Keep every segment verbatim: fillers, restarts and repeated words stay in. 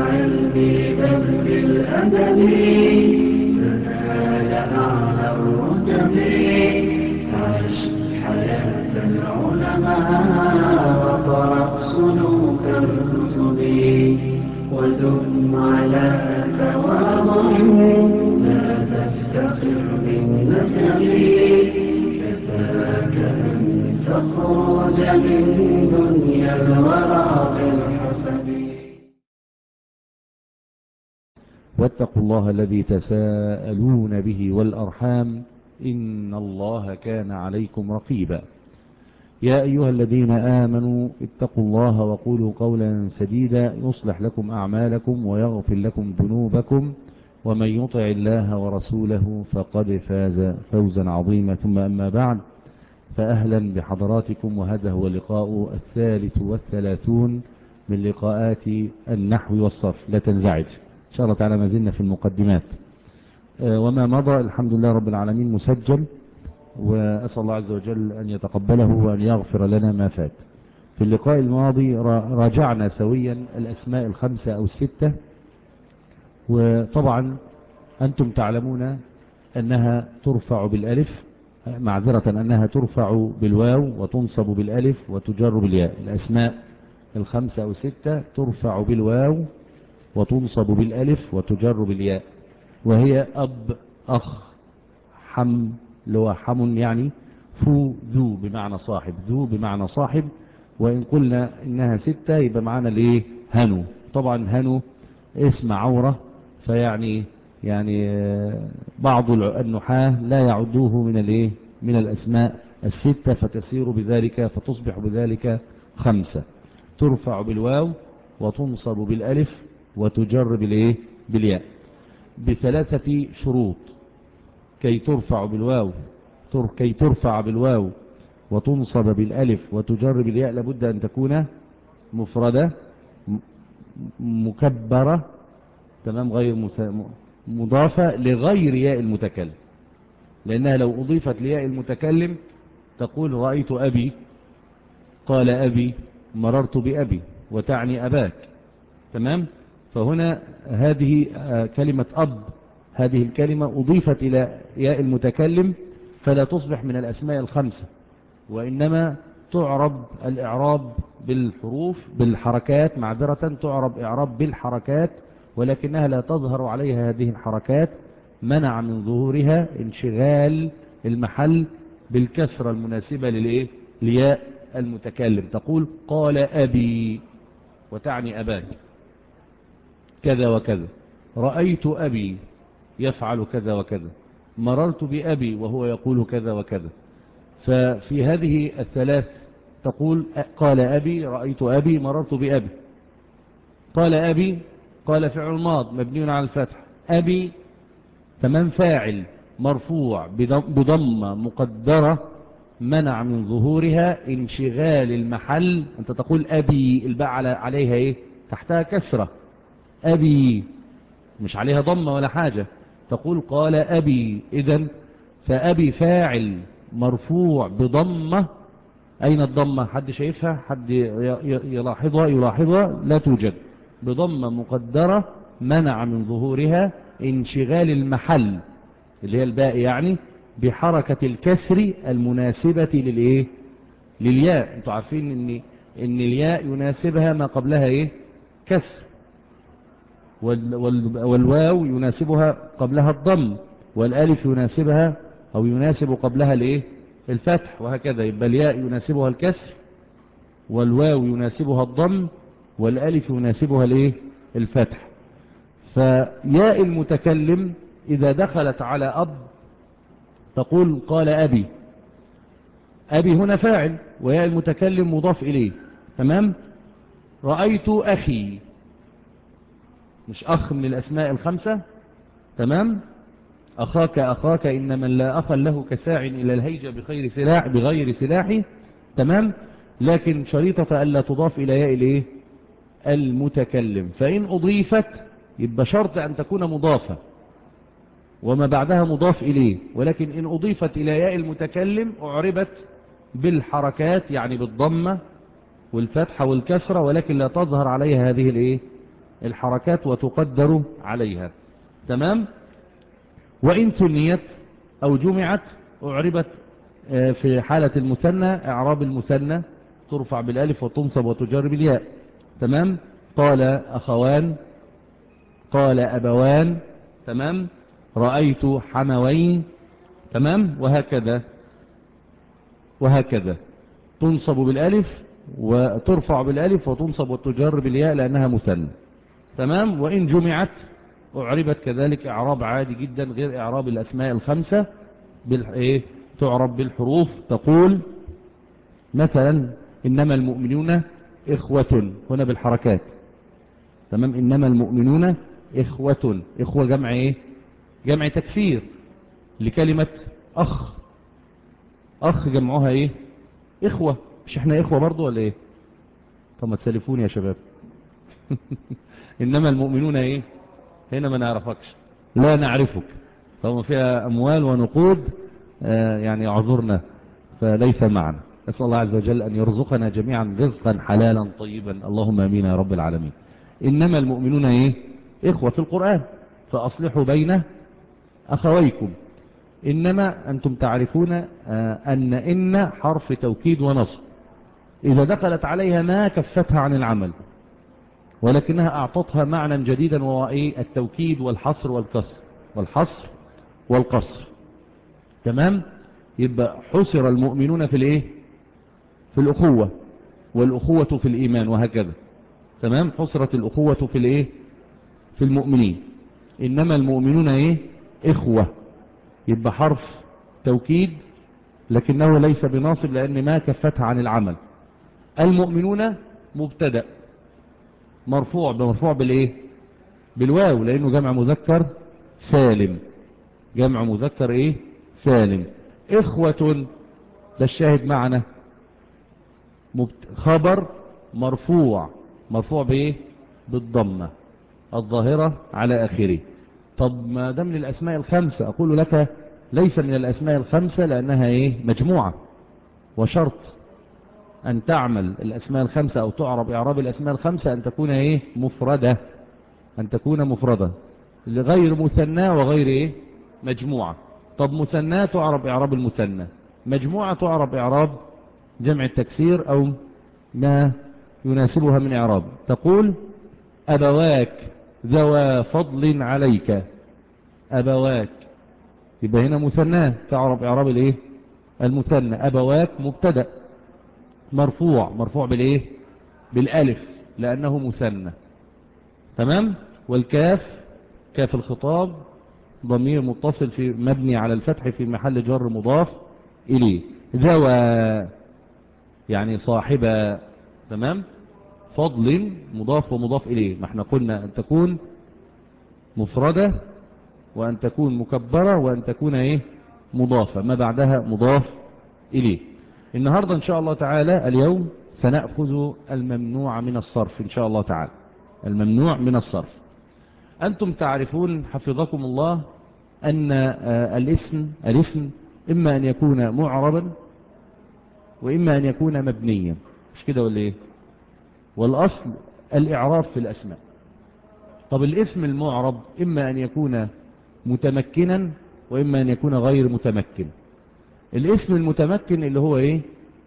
بالعلم بل بالأدب تنال أعلى الرتب. عش حياة العلماء وقرأ صنوف الكتب ودم على تواضع لا تفتخر بالنسب. كفاك أن تخرج من دنيا الورى بالحسب. واتقوا الله الذي تساءلون به والأرحام إن الله كان عليكم رقيبا. يا أيها الذين آمنوا اتقوا الله وقولوا قولا سديدا يصلح لكم أعمالكم ويغفر لكم ذنوبكم ومن يطع الله ورسوله فقد فاز فوزا عظيما. ثم أما بعد، فأهلا بحضراتكم، وهذا هو اللقاء الثالث والثلاثون من لقاءات النحو والصرف. لا تنزعج إن شاء الله تعالى، ما زلنا في المقدمات. وما مضى الحمد لله رب العالمين مسجل، وأسأل الله عز وجل أن يتقبله وأن يغفر لنا ما فات. في اللقاء الماضي راجعنا سويا الأسماء الخمسة أو الستة، وطبعا أنتم تعلمون أنها ترفع بالألف، معذرة أنها ترفع بالواو وتنصب بالألف وتجر بالياء. الأسماء الخمسة أو الستة ترفع بالواو وتنصب بالألف وتجر بالياء، وهي أب، أخ، حم، لو حم يعني، فو، ذو بمعنى صاحب، ذو بمعنى صاحب. وإن قلنا إنها ستة يبقى معنا ليه هنو. طبعا هنو اسم عورة، فيعني يعني بعض النحاة لا يعدوه من الايه من الأسماء الستة، فتسير بذلك فتصبح بذلك خمسة. ترفع بالواو وتنصب بالألف وتجر بالايه بالياء بثلاثة شروط. كي ترفع بالواو كي ترفع بالواو وتنصب بالألف وتجر بالياء لابد أن تكون مفردة مكبرة، تمام، غير مضافة لغير ياء المتكلم، لأنها لو أضيفت لياء المتكلم تقول رأيت أبي، قال أبي، مررت بأبي، وتعني أباك، تمام. فهنا هذه كلمة أب، هذه الكلمة أضيفت إلى ياء المتكلم فلا تصبح من الأسماء الخمسة، وإنما تعرب الإعراب بالحروف بالحركات، معذرة تعرب إعراب بالحركات، ولكنها لا تظهر عليها هذه الحركات، منع من ظهورها انشغال المحل بالكسرة المناسبة للإيه لياء المتكلم. تقول قال أبي وتعني أباك كذا وكذا، رأيت أبي يفعل كذا وكذا، مررت بأبي وهو يقول كذا وكذا. ففي هذه الثلاث تقول قال أبي، رأيت أبي، مررت بأبي. قال أبي، قال فعل ماض مبني على الفتح، أبي تمام فاعل مرفوع بضمة مقدرة منع من ظهورها انشغال المحل. أنت تقول أبي، الباء عليها إيه تحتها كسرة، أبي مش عليها ضمة ولا حاجة، تقول قال أبي. إذن فأبي فاعل مرفوع بضمة. أين الضمة؟ حد شايفها؟ حد يلاحظها؟ يلاحظها لا توجد. بضمة مقدرة منع من ظهورها انشغال المحل اللي هي الباء يعني بحركة الكسر المناسبة للإيه للياء. انتوا عارفين ان ان الياء يناسبها ما قبلها ايه كسر، والواو يناسبها قبلها الضم، والالف يناسبها او يناسب قبلها الايه الفتح، وهكذا. يبقى الياء يناسبها الكسر، والواو يناسبها الضم، والالف يناسبها الايه الفتح. فياء المتكلم اذا دخلت على اب تقول قال ابي. ابي هنا فاعل وياء المتكلم مضاف اليه، تمام. رأيت اخي، مش أخ من الأسماء الخمسة، تمام. أخاك أخاك إن من لا أخا له كساع إلى الهيجة بغير سلاح بغير سلاح، تمام. لكن شريطة ألا تضاف إلى ياء الإيه المتكلم. فإن أضيفت يبقى شرط أن تكون مضافة وما بعدها مضاف إليه، ولكن إن أضيفت إلى ياء المتكلم أعربت بالحركات، يعني بالضمة والفتحة والكسرة، ولكن لا تظهر عليها هذه الإيه الحركات وتقدر عليها. تمام. وإن ثنيت أو جمعت أعربت في حالة المثنى إعراب المثنى، ترفع بالالف وتنصب وتجر بالياء. تمام. قال أخوان، قال أبوان. تمام. رأيت حموين. تمام. وهكذا وهكذا تنصب بالالف وترفع بالالف وتنصب وتجر بالياء لأنها مثنى. تمام. وإن جمعت أعربت كذلك إعراب عادي جدا غير إعراب الأسماء الخمسة، بالإيه؟ تعرب بالحروف. تقول مثلا إنما المؤمنون إخوة، هنا بالحركات. تمام. إنما المؤمنون إخوة، إخوة جمع إيه؟ جمع تكسير لكلمة أخ. أخ جمعها إيه؟ إخوة. مش إحنا إخوة برضو ولا إيه؟ طب ما تسلفوني يا شباب. إنما المؤمنون إيه؟ هنا ما نعرفكش، لا نعرفك. طبعا فيها أموال ونقود، آه يعني اعذرنا فليس معنا. أسأل الله عز وجل أن يرزقنا جميعا رزقا حلالا طيبا، اللهم آمين يا رب العالمين. إنما المؤمنون إيه؟ إخوة في القرآن، فأصلحوا بين أخويكم. إنما أنتم تعرفون آه أن إن حرف توكيد ونصب، إذا دخلت عليها ما كفتها عن العمل، ولكنها أعطتها معنى جديدا وهو إيه؟ التوكيد والحصر والكسر، والحصر والقصر. تمام. يبقى حصر المؤمنون في الإيه؟ في الأخوة، والأخوة في الإيمان، وهكذا. تمام. حصرت الأخوة في الإيه؟ في المؤمنين. إنما المؤمنون إيه؟ إخوة. يبقى حرف توكيد لكنه ليس بناصب لأن ما كفتها عن العمل. المؤمنون مبتدأ مرفوع، بمرفوع بالإيه؟ بالواو، لأنه جمع مذكر سالم. جمع مذكر إيه؟ سالم. إخوة ده الشاهد معنا، خبر مرفوع، مرفوع بإيه؟ بالضمة الظاهرة على آخره. طب ما ده من الأسماء الخمسة، أقول لك ليس من الأسماء الخمسة لأنها إيه؟ مجموعة، وشرط أن تعمل الأسماء الخمسة أو تعرب إعراب الأسماء الخمسة أن تكون إيه؟ مفردة، أن تكون مفردة لغير مثنى وغير إيه؟ مجموعة. طب مثنى تعرب إعراب المثنى، مجموعة تعرب إعراب جمع التكسير أو ما يناسبها من إعراب. تقول أبواك ذوى فضل عليك. أبواك يبقى هنا مثنى تعرب إعراب الإيه؟ المثنى. أبواك مبتدأ مرفوع، مرفوع بالإيه؟ بالألف لأنه مثنى. تمام. والكاف كاف الخطاب ضمير متصل في مبني على الفتح في محل جر مضاف إليه. ذوى يعني صاحبة. تمام. فضل مضاف ومضاف إليه، ما احنا قلنا أن تكون مفردة وأن تكون مكبرة وأن تكون إيه؟ مضافة، ما بعدها مضاف إليه. النهاردة إن شاء الله تعالى اليوم سنأخذ الممنوع من الصرف إن شاء الله تعالى. الممنوع من الصرف. أنتم تعرفون حفظكم الله أن الاسم الاسم إما أن يكون معربا وإما أن يكون مبنيا، مش كده ولا إيه؟ والأصل الإعراب في الأسماء. طب الاسم المعرب إما أن يكون متمكنا وإما أن يكون غير متمكن. الاسم المتمكن اللي هو إيه؟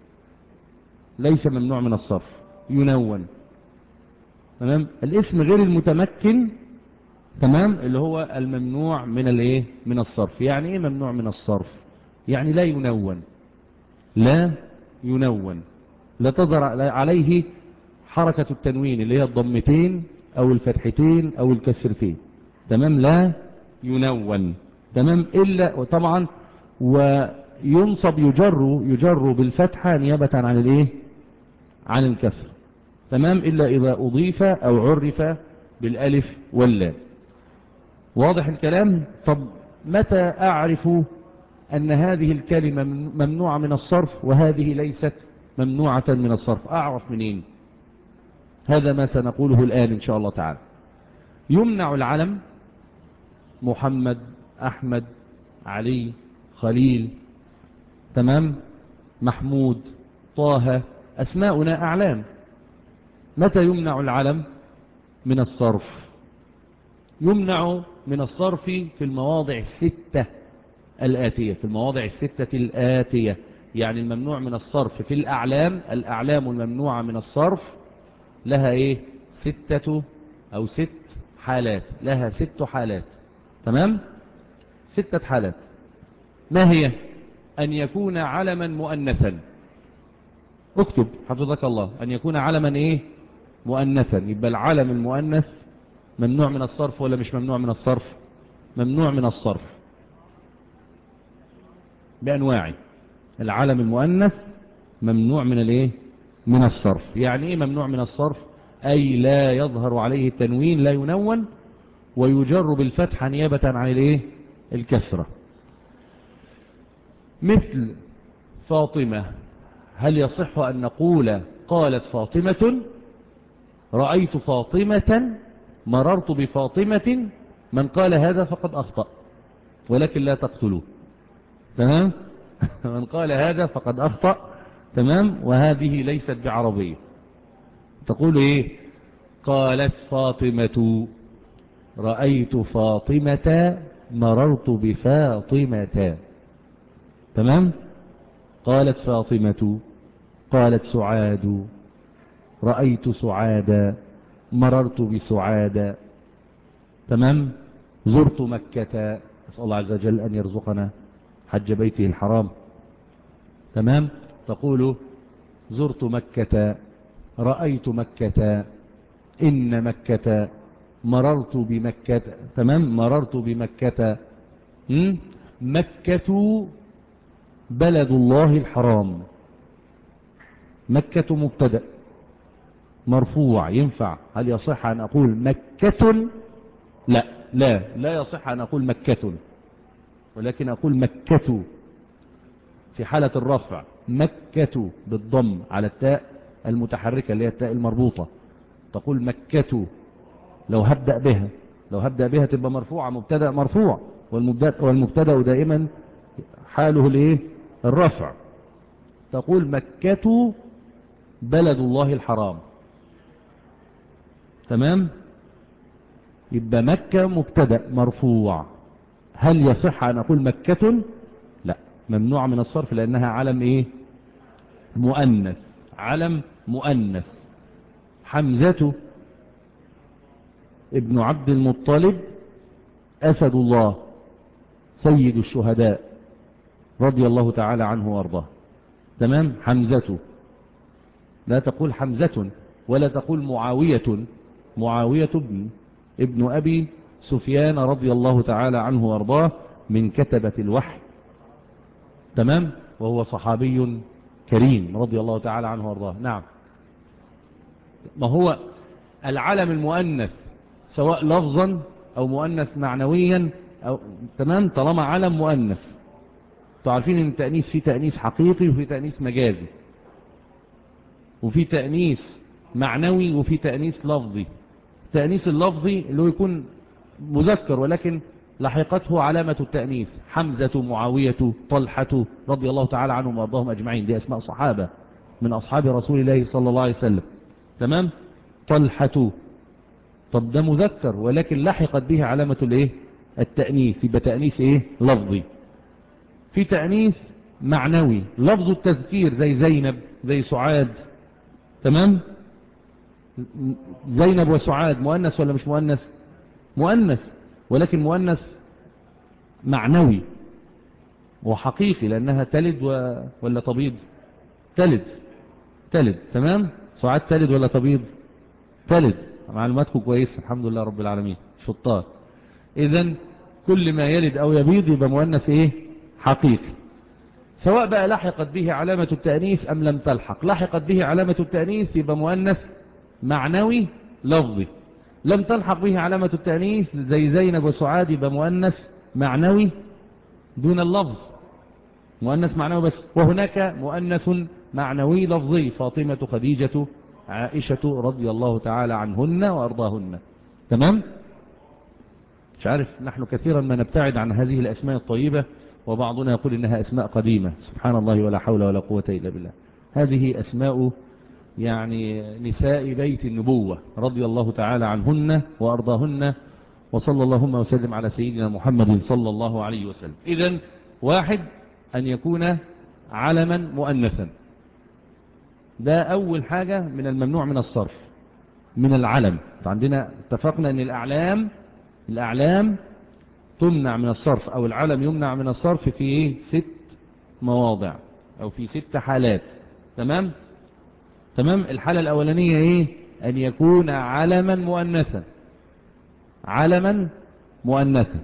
ليس ممنوع من الصرف، ينون. تمام. الاسم غير المتمكن تمام اللي هو الممنوع من الايه؟ من الصرف. يعني ايه ممنوع من الصرف؟ يعني لا ينون، لا ينون، لا تظهر عليه حركة التنوين اللي هي الضمتين او الفتحتين او الكسرتين. تمام. لا ينون. تمام. الا وطبعا وينصب يجر يجر بالفتحة نيابة عن الايه؟ عن الكسر. تمام. الا اذا اضيف او عرف بالالف واللام. واضح الكلام؟ طب متى أعرف أن هذه الكلمة ممنوعة من الصرف وهذه ليست ممنوعة من الصرف؟ أعرف منين؟ هذا ما سنقوله الآن إن شاء الله تعالى. يمنع العلم محمد، أحمد، علي، خليل، تمام، محمود، طه، أسماؤنا أعلام. متى يمنع العلم؟ من الصرف. يمنع من الصرف في المواضع الستة الآتية، في المواضع الستة الآتية، يعني الممنوع من الصرف في الأعلام. الأعلام الممنوعة من الصرف لها إيه؟ ستة أو ست حالات، لها ست حالات. تمام؟ ستة حالات. ما هي؟ أن يكون علما مؤنثا. اكتب حفظك الله، أن يكون علما إيه؟ مؤنثا. يبقى العلم المؤنث ممنوع من الصرف ولا مش ممنوع من الصرف؟ ممنوع من الصرف بأنواعه. العلم المؤنث ممنوع من الايه؟ من الصرف. يعني ايه ممنوع من الصرف؟ اي لا يظهر عليه التنوين، لا ينون، ويجر بالفتحة نيابة عن الايه؟ الكسرة. مثل فاطمة، هل يصح ان نقول قالت فاطمة؟ رأيت فاطمة، مررت بفاطمة. من قال هذا فقد أخطأ، ولكن لا تقتلوه. تمام؟ من قال هذا فقد أخطأ. تمام؟ وهذه ليست بعربية. تقول إيه؟ قالت فاطمة، رأيت فاطمة، مررت بفاطمة. تمام؟ قالت فاطمة، قالت سعاد، رأيت سعادا، مررت بسعادا. تمام؟ زرت مكة، أسأل الله عز وجل أن يرزقنا حج بيته الحرام. تمام؟ تقول زرت مكة، رأيت مكة، إن مكة، مررت بمكة. تمام؟ مررت بمكة. م? مكة بلد الله الحرام. مكة مبتدأ مرفوع، ينفع؟ هل يصح أن أقول مكة؟ لا لا لا يصح أن أقول مكة، ولكن أقول مكة في حالة الرفع. مكة بالضم على التاء المتحركة اللي هي التاء المربوطة. تقول مكة. لو هبدأ بها لو هبدأ بها تبقى مرفوعة، مبتدأ مرفوع، والمبتدأ, والمبتدأ دائما حاله الايه؟ الرفع. تقول مكة بلد الله الحرام. تمام؟ يبقى مكة مبتدأ مرفوع. هل يصح أن أقول مكة؟ لا، ممنوع من الصرف لأنها علم ايه؟ مؤنث. علم مؤنث. حمزة ابن عبد المطلب أسد الله سيد الشهداء رضي الله تعالى عنه وارضاه. تمام؟ حمزة. لا تقول حمزة، ولا تقول معاوية. معاوية ابن ابن أبي سفيان رضي الله تعالى عنه وارضاه، من كتبة الوحي. تمام؟ وهو صحابي كريم رضي الله تعالى عنه وارضاه. نعم. ما هو العلم المؤنث سواء لفظا أو مؤنث معنويا أو تمام، طالما علم مؤنث. تعرفين ان التأنيث في تأنيث حقيقي وفي تأنيث مجازي، وفي تأنيث معنوي وفي تأنيث لفظي. التأنيث اللفظي اللي هو يكون مذكر ولكن لحقته علامة التأنيث. حمزة، معاوية، طلحة رضي الله تعالى عنهم وارضاهم أجمعين، دي أسماء صحابة من أصحاب رسول الله صلى الله عليه وسلم. تمام؟ طلحة، طب ده مذكر ولكن لحقت به علامة الايه؟ التأنيث، يبقى تأنيث ايه؟ لفظي. في تأنيث معنوي لفظ التذكير، زي زينب، زي سعاد. تمام؟ زينب وسعاد مؤنث ولا مش مؤنث؟ مؤنث، ولكن مؤنث معنوي وحقيقي، لأنها تلد و... ولا تبيض؟ تلد. تلد. تمام؟ سعاد تلد ولا تبيض؟ تلد. معلوماتكم كويسة الحمد لله رب العالمين، شطار. إذن كل ما يلد أو يبيض يبقى مؤنث إيه؟ حقيقي. سواء بقى لحقت به علامة التأنيث أم لم تلحق. لحقت به علامة التأنيث يبقى مؤنث معنوي لفظي. لم تلحق به علامة التأنيث زي زينب وسعاد يبقى مؤنث معنوي دون اللفظ، مؤنث معنوي بس. وهناك مؤنث معنوي لفظي، فاطمة، خديجة، عائشة رضي الله تعالى عنهن وأرضاهن. تمام؟ مش عارف، نحن كثيرا ما نبتعد عن هذه الأسماء الطيبة، وبعضنا يقول إنها أسماء قديمة. سبحان الله، ولا حول ولا قوة إلا بالله. هذه أسماء يعني نساء بيت النبوة رضي الله تعالى عنهن وأرضاهن، وصلى اللهم وسلم على سيدنا محمد صلى الله عليه وسلم. إذن واحد أن يكون علما مؤنثا، ده أول حاجة من الممنوع من الصرف من العلم. عندنا اتفقنا أن الأعلام الأعلام تمنع من الصرف، أو العلم يمنع من الصرف في إيه؟ ست مواضع أو في ست حالات. تمام تمام الحالة الأولانية إيه؟ أن يكون علما مؤنثا، علما مؤنثا.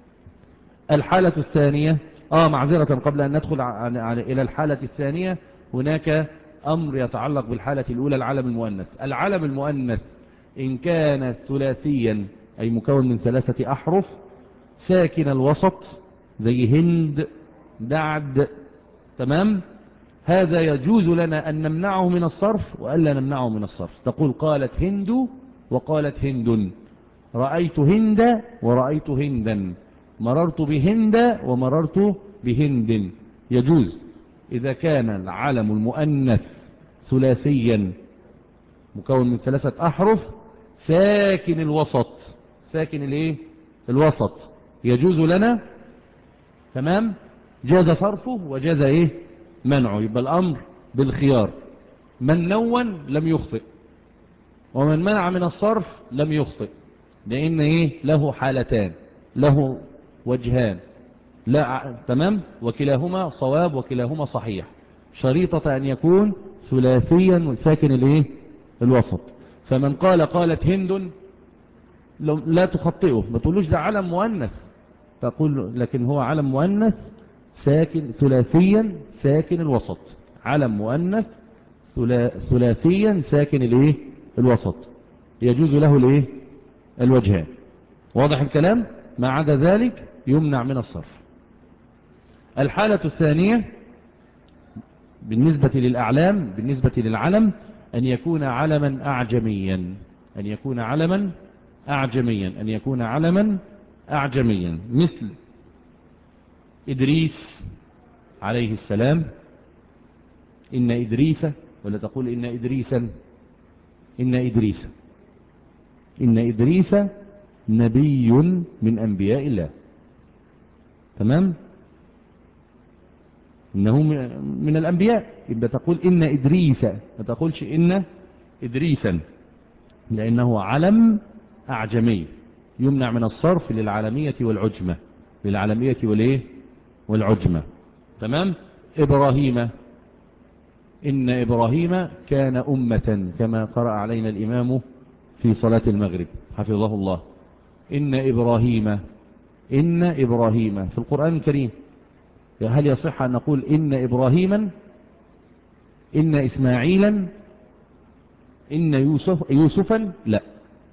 الحالة الثانية آه معذرة قبل أن ندخل على على إلى الحالة الثانية، هناك أمر يتعلق بالحالة الأولى، العلم المؤنث. العلم المؤنث إن كان ثلاثيا أي مكون من ثلاثة أحرف ساكن الوسط زي هند، دعد، تمام، هذا يجوز لنا أن نمنعه من الصرف وألا نمنعه من الصرف. تقول قالت هند وقالت هند، رأيت هند ورأيت هندا، مررت بهند ومررت بهند. يجوز إذا كان العلم المؤنث ثلاثيا مكون من ثلاثة أحرف ساكن الوسط، ساكن الايه؟ الوسط، يجوز لنا. تمام، جاز صرفه وجاز ايه؟ منعه. يبقى الأمر بالخيار، من نون لم يخطئ ومن منع من الصرف لم يخطئ، لأن ايه؟ له حالتان، له وجهان، لا تمام، وكلاهما صواب وكلاهما صحيح، شريطة أن يكون ثلاثيا ساكن الايه؟ الوسط. فمن قال قالت هند لا تخطئه، ما تقولوش ده علم مؤنث، تقول لكن هو علم مؤنث ساكن ثلاثيا ساكن الوسط، علم مؤنث ثلاثيا ساكن الايه؟ الوسط، يجوز له الايه؟ الوجهان. واضح الكلام؟ ما عدا ذلك يمنع من الصرف. الحالة الثانية بالنسبة للأعلام، بالنسبة للعلم، أن يكون علما أعجميا، أن يكون علما أعجميا أن يكون علما أعجميا مثل إدريس عليه السلام، إن إدريس، ولا تقول إن إدريسا، إن إدريس، إن إدريس نبي من أنبياء الله. تمام، إنه من الأنبياء، يبقى تقول إن إدريس، ما تقولش إن إدريسا، لأنه علم أعجمي يمنع من الصرف للعالمية والعجمة، للعالمية والإيه؟ والعجمة. تمام. إبراهيم، إن إبراهيم كان أمة كما قرأ علينا الإمام في صلاة المغرب حفظه الله. إن إبراهيم، إن إبراهيم في القرآن الكريم، هل يصح أن نقول إن إبراهيما، إن إسماعيلا، إن يوسف يوسفا؟ لا،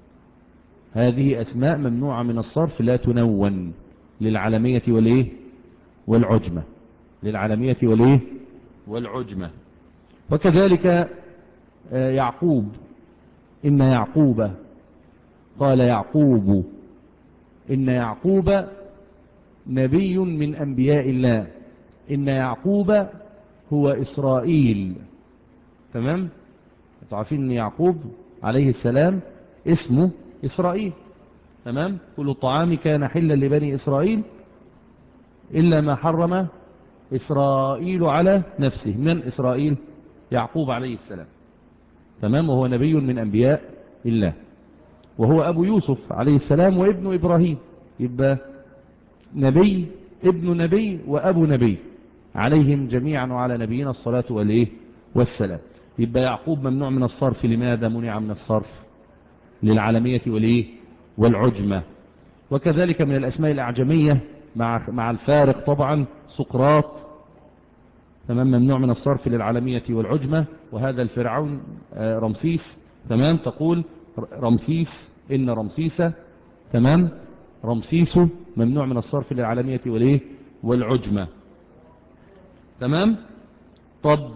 هذه أسماء ممنوعة من الصرف، لا تنون، للعالمية والإيه؟ والعجمة، للعالمية والإيه؟ والعجمة. وكذلك يعقوب، إن يعقوب، قال يعقوب، إن يعقوب نبي من أنبياء الله، إن يعقوب هو إسرائيل. تمام، تعرفين أن يعقوب عليه السلام اسمه إسرائيل. تمام، كل الطعام كان حلا لبني إسرائيل إلا ما حرم إسرائيل على نفسه. من إسرائيل؟ يعقوب عليه السلام. تمام، وهو نبي من أنبياء الله، وهو أبو يوسف عليه السلام وابن إبراهيم، يبقى نبي ابن نبي وأبو نبي عليهم جميعا وعلى نبينا الصلاة والإيه؟ والسلام. يبقى يعقوب ممنوع من الصرف. لماذا منع من الصرف؟ للعالمية والإيه؟ والعجمة. وكذلك من الأسماء الأعجمية مع مع الفارق طبعا سقراط، تمام، ممنوع من الصرف للعالمية والعجمة. وهذا الفرعون رمسيس، تمام، تقول رمسيس، إن رمسيس، تمام، رمسيس ممنوع من الصرف للعالمية والإيه؟ والعجمة. تمام. طب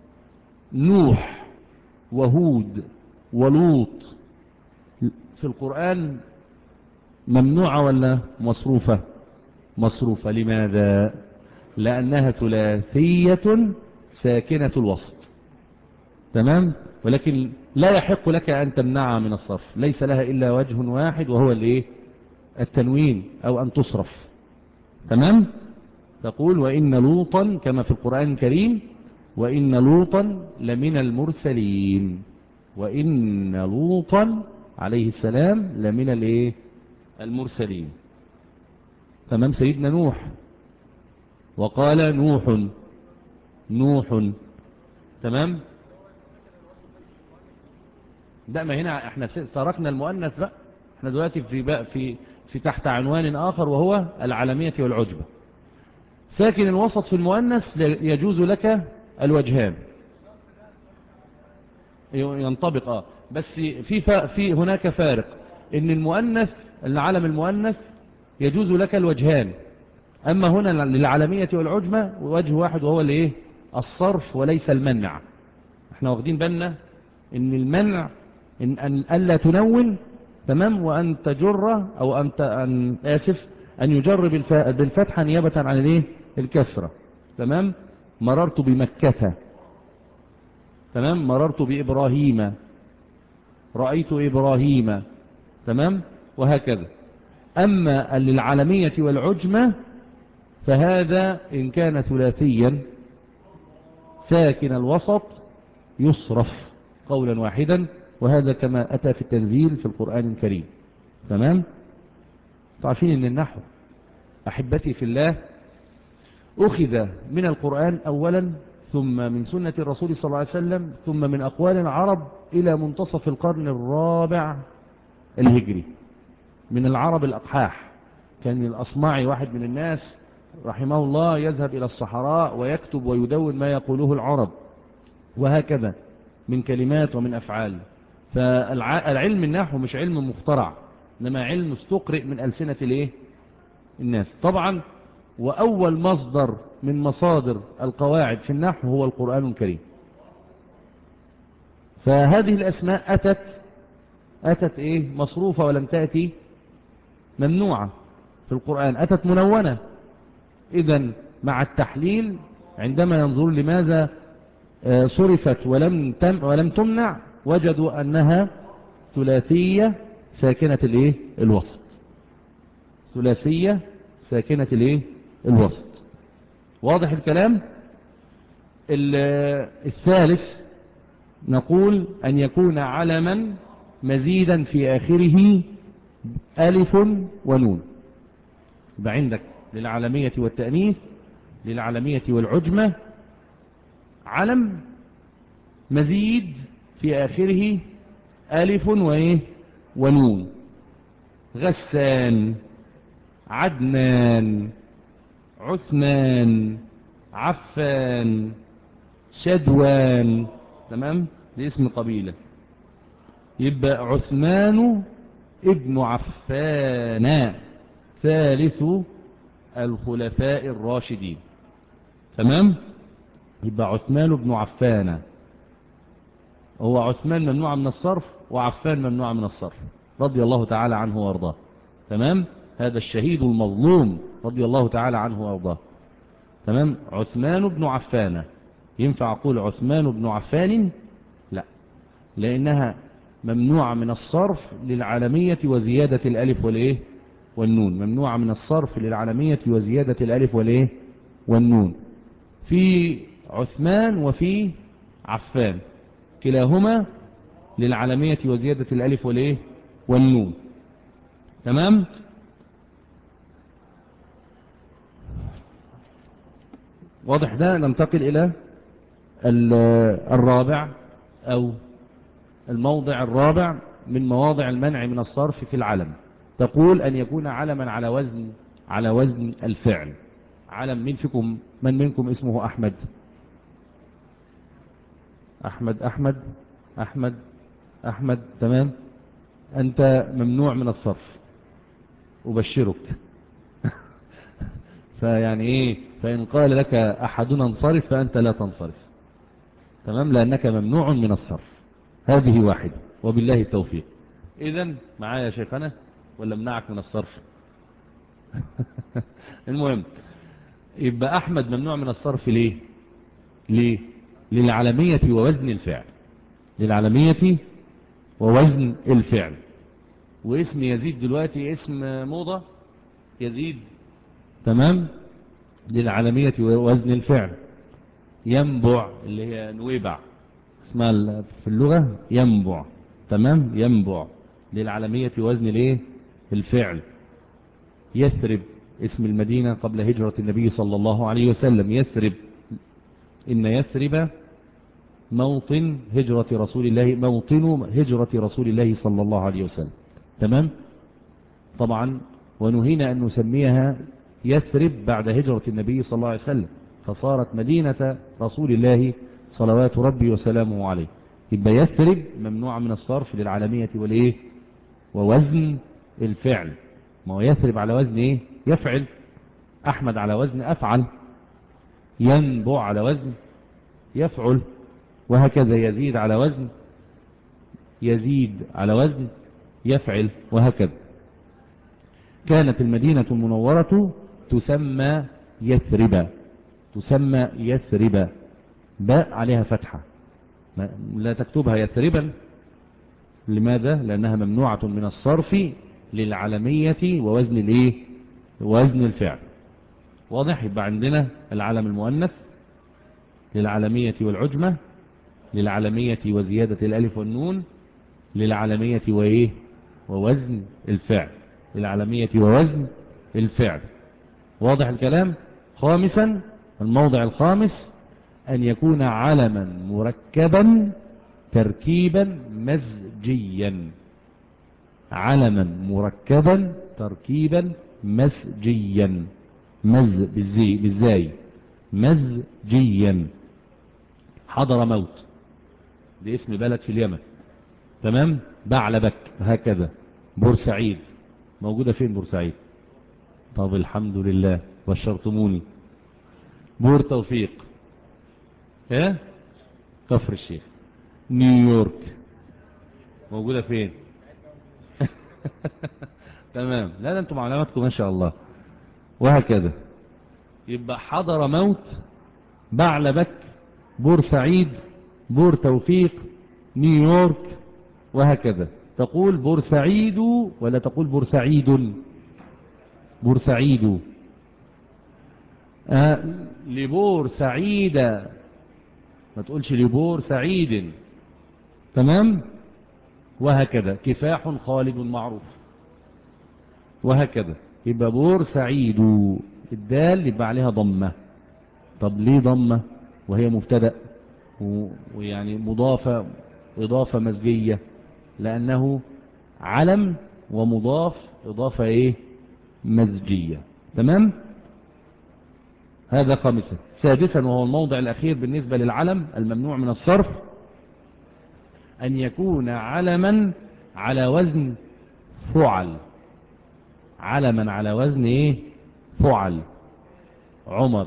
نوح وهود ولوط في القرآن ممنوعة ولا مصروفة؟ مصروفة. لماذا؟ لأنها ثلاثية ساكنة الوسط. تمام، ولكن لا يحق لك أن تمنعها من الصرف، ليس لها إلا وجه واحد وهو الايه التنوين أو أن تصرف. تمام. تقول وإن لوطا كما في القرآن الكريم، وإن لوطا لمن المرسلين، وإن لوطا عليه السلام لمن الايه المرسلين. تمام. سيدنا نوح، وقال نوح نوح. تمام. لا، ما هنا احنا تركنا المؤنث بقى، احنا دلوقتي في بقى في في تحت عنوان آخر وهو العالمية والعجبة. ساكن الوسط في المؤنث يجوز لك الوجهان، ينطبق اه بس في في هناك فارق، ان المؤنث العلم المؤنث يجوز لك الوجهان، اما هنا للعالمية والعجمة وجه واحد وهو الايه الصرف وليس المنع. احنا واخدين بالنا ان المنع ان ان الا تنون. تمام. وان تجر او ان ان اسف ان يجر بالفتحة نيابة عن الايه الكسرة. تمام. مررت بمكة. تمام. مررت بإبراهيم، رأيت إبراهيم. تمام. وهكذا. أما للعالمية والعجمة فهذا إن كان ثلاثيا ساكن الوسط يصرف قولا واحدا، وهذا كما أتى في التنزيل في القرآن الكريم. تمام. تعرفين أن النحو أحبتي في الله أخذ من القرآن أولا، ثم من سنة الرسول صلى الله عليه وسلم، ثم من أقوال العرب إلى منتصف القرن الرابع الهجري من العرب الأقحاح. كان الأصمعي واحد من الناس رحمه الله يذهب إلى الصحراء ويكتب ويدون ما يقوله العرب، وهكذا من كلمات ومن أفعال. فالعلم النحو مش علم مخترع، إنما علم استقرئ من ألسنة الايه الناس طبعا. وأول مصدر من مصادر القواعد في النحو هو القرآن الكريم. فهذه الأسماء أتت أتت إيه مصروفة ولم تأتي ممنوعة في القرآن، أتت منونة. إذن مع التحليل عندما ينظر لماذا صرفت ولم تم ولم تمنع، وجدوا أنها ثلاثية ساكنة الايه الوسط، ثلاثية ساكنة الايه الوسط. واضح الكلام. الثالث نقول أن يكون علما مزيدا في آخره ألف ونون. يبقى عندك للعالمية والتأنيث، للعالمية والعجمة، علم مزيد في آخره ألف وإيه ونون. غسان، عدنان، عثمان، عفان، شدوان. تمام. دي اسم قبيلة. يبقى عثمان ابن عفان ثالث الخلفاء الراشدين. تمام. يبقى عثمان بن عفان. هو عثمان ممنوع من الصرف وعفان ممنوع من الصرف رضي الله تعالى عنه وارضاه. تمام. هذا الشهيد المظلوم رضي الله تعالى عنه وارضاه. تمام. عثمان بن عفان. ينفع أقول عثمان بن عفان؟ لا، لأنها ممنوعة من الصرف للعالمية وزيادة الألف والإيه والنون. ممنوعة من الصرف للعالمية وزيادة الألف والإيه والنون في عثمان وفي عفان، كلاهما للعالمية وزيادة الألف والإيه والنون. تمام. واضح ده. ننتقل إلى الرابع أو الموضع الرابع من مواضع المنع من الصرف في العلم. تقول أن يكون علما على وزن على وزن الفعل. علم. من فيكم من منكم اسمه أحمد؟ أحمد أحمد أحمد أحمد. تمام. أنت ممنوع من الصرف أبشرك. فيعني إيه؟ فإن قال لك أحدنا انصرف فأنت لا تنصرف. تمام. لأنك ممنوع من الصرف. هذه واحدة وبالله التوفيق. إذن معايا يا شيخنا ولا منعك من الصرف؟ المهم، يبقى أحمد ممنوع من الصرف ليه؟ ليه؟ للعالمية ووزن الفعل. للعالمية ووزن الفعل. واسم يزيد دلوقتي اسم موضة، يزيد تمام للعالمية ووزن الفعل. ينبع اللي هي نويبع اسمها في اللغة ينبع، تمام، ينبع للعالمية وزن الايه الفعل. يثرب اسم المدينة قبل هجرة النبي صلى الله عليه وسلم. يثرب، إن يثرب موطن هجرة رسول الله، موطن هجرة رسول الله صلى الله عليه وسلم، تمام. طبعا ونهينا أن نسميها يثرب بعد هجرة النبي صلى الله عليه وسلم، فصارت مدينة رسول الله صلوات ربي وسلامه عليه. يبقى يثرب ممنوع من الصرف للعالمية والإيه ووزن الفعل. ما هو يثرب على وزن إيه يفعل، أحمد على وزن أفعل، ينبع على وزن يفعل، وهكذا يزيد على وزن يزيد على وزن يفعل، وهكذا. كانت المدينة المنورة تسمى يثرب، تسمى يثرب، باء عليها فتحة، لا تكتبها يثربا. لماذا؟ لأنها ممنوعة من الصرف للعلمية ووزن الايه وزن الفعل. واضح؟ يبقى عندنا العلم المؤنث للعلمية والعجمة، للعلمية وزيادة الألف والنون، للعلمية وإيه ووزن الفعل، للعلمية ووزن الفعل. واضح الكلام؟ خامسا، الموضع الخامس أن يكون علما مركبا تركيبا مزجيا، علما مركبا تركيبا مزجيا، مز بالزي بالزاي مزجيا. حضر موت دي اسم بلد في اليمن، تمام. بعلبك هكذا. بورسعيد موجودة فين بورسعيد؟ طب الحمد لله بشرتموني. بور توفيق ها كفر الشيخ. نيويورك موجودة فين؟ تمام. لا ده انتم معلوماتكم ما شاء الله. وهكذا. يبقى حضر موت، بعلبك، بورسعيد، بور توفيق، نيويورك، وهكذا. تقول بورسعيد ولا تقول بورسعيد؟ بورسعيد. آه لبور سعيد، ما تقولش لبور سعيد، تمام. وهكذا. كفاح خالد معروف، وهكذا. يبقى بور سعيد الدال يبقى عليها ضمة. طب ليه ضمة وهي مبتدأ ويعني مضافة إضافة مزجية؟ لأنه علم ومضاف إضافة إيه مزجية، تمام. هذا خامسا. سادسا وهو الموضع الأخير بالنسبة للعلم الممنوع من الصرف، أن يكون علما على وزن فعل، علما على وزن إيه فعل. عمر،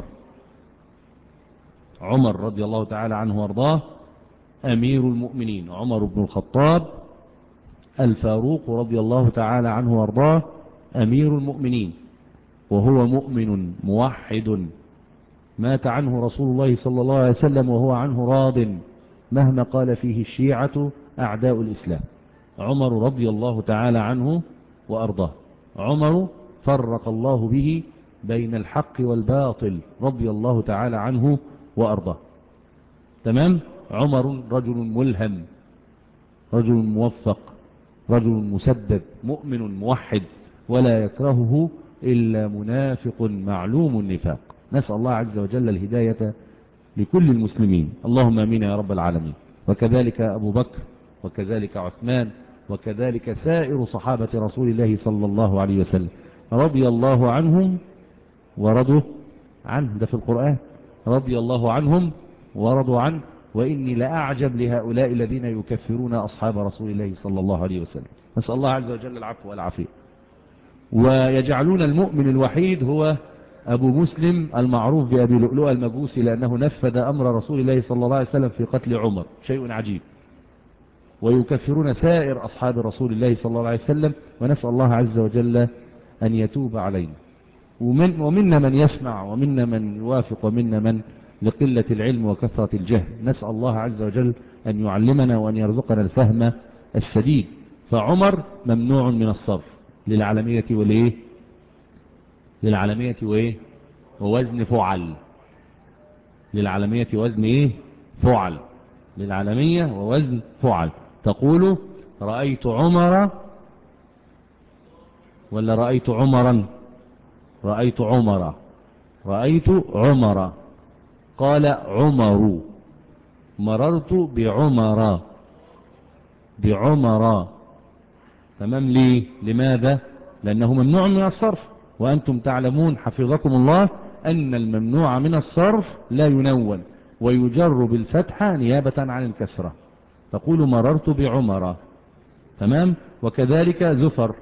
عمر رضي الله تعالى عنه وارضاه أمير المؤمنين، عمر بن الخطاب الفاروق رضي الله تعالى عنه وارضاه أمير المؤمنين، وهو مؤمن موحد مات عنه رسول الله صلى الله عليه وسلم وهو عنه راض مهما قال فيه الشيعة أعداء الإسلام. عمر رضي الله تعالى عنه وأرضاه. عمر فرق الله به بين الحق والباطل رضي الله تعالى عنه وأرضاه، تمام. عمر رجل ملهم، رجل موفق، رجل مسدد، مؤمن موحد، ولا يكرهه إلا منافق معلوم النفاق. نسأل الله عز وجل الهداية لكل المسلمين، اللهم امين يا رب العالمين. وكذلك أبو بكر، وكذلك عثمان، وكذلك سائر صحابة رسول الله صلى الله عليه وسلم رضي الله عنهم ورضوا عنه، ده في القرآن، رضي الله عنهم ورضوا عنه. وإني لأعجب لهؤلاء الذين يكفرون أصحاب رسول الله صلى الله عليه وسلم. نسأل الله عز وجل العفو والعافية. ويجعلون المؤمن الوحيد هو أبو مسلم المعروف بأبي لؤلؤ المجوسي، لأنه نفذ أمر رسول الله صلى الله عليه وسلم في قتل عمر، شيء عجيب. ويكفرون سائر أصحاب رسول الله صلى الله عليه وسلم، ونسأل الله عز وجل أن يتوب علينا. ومن ومنا من يسمع، ومنا من يوافق، ومنا من لقلة العلم وكثرة الجهل. نسأل الله عز وجل أن يعلمنا وأن يرزقنا الفهم السديد. فعمر ممنوع من الصرف للعالمية والإيه للعالمية وإيه ووزن فعل للعالمية وزن إيه فعل للعالمية ووزن فعل. تقول رأيت عمر ولا رأيت عمرا؟ رأيت عمر رأيت عمر. قال عمر مررت بعمر بعمر. تمام. ليه؟ لماذا؟ لأنه ممنوع من الصرف، وأنتم تعلمون حفظكم الله أن الممنوع من الصرف لا ينون ويجر بالفتحة نيابة عن الكسرة. تقول مررت بعمر. تمام. وكذلك زفر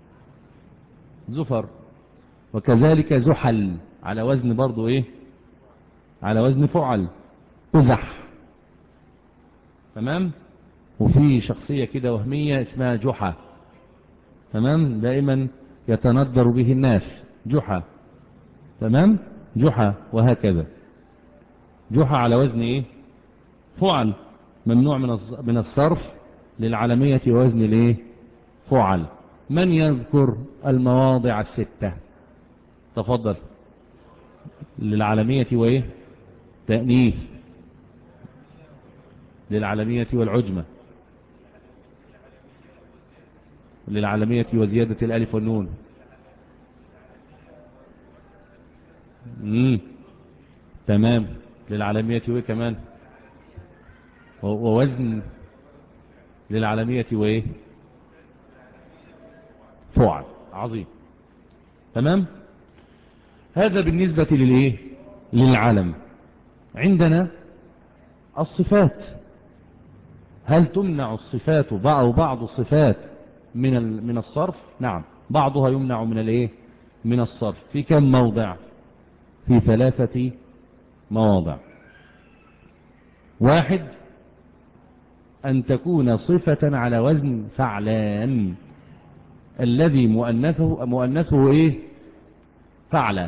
زفر وكذلك زحل على وزن برضو ايه على وزن فعل ازح. تمام. وفي شخصية كده وهمية اسمها جحا. تمام. دائما يتندر به الناس جحا. تمام. جحا. وهكذا جحا على وزن ايه فعل ممنوع من الصرف للعالمية وزن الايه فعل. من يذكر المواضع الستة؟ تفضل. للعالمية وايه تأنيث للعالمية والعجمة للعالمية وزيادة الألف والنون. مم. تمام. للعالمية وايه كمان ووزن للعالمية وايه فعل. عظيم. تمام. هذا بالنسبة للايه للعالم. عندنا الصفات. هل تمنع الصفات بعض بعض الصفات من من الصرف؟ نعم، بعضها يمنع من الايه من الصرف. في كم موضع؟ في ثلاثة مواضع. واحد، أن تكون صفة على وزن فعلان الذي مؤنثه مؤنثه ايه فعلى.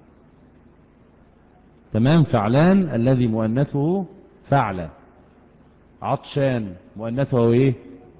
تمام. فعلان الذي مؤنثه فعلى. عطشان مؤنثه ايه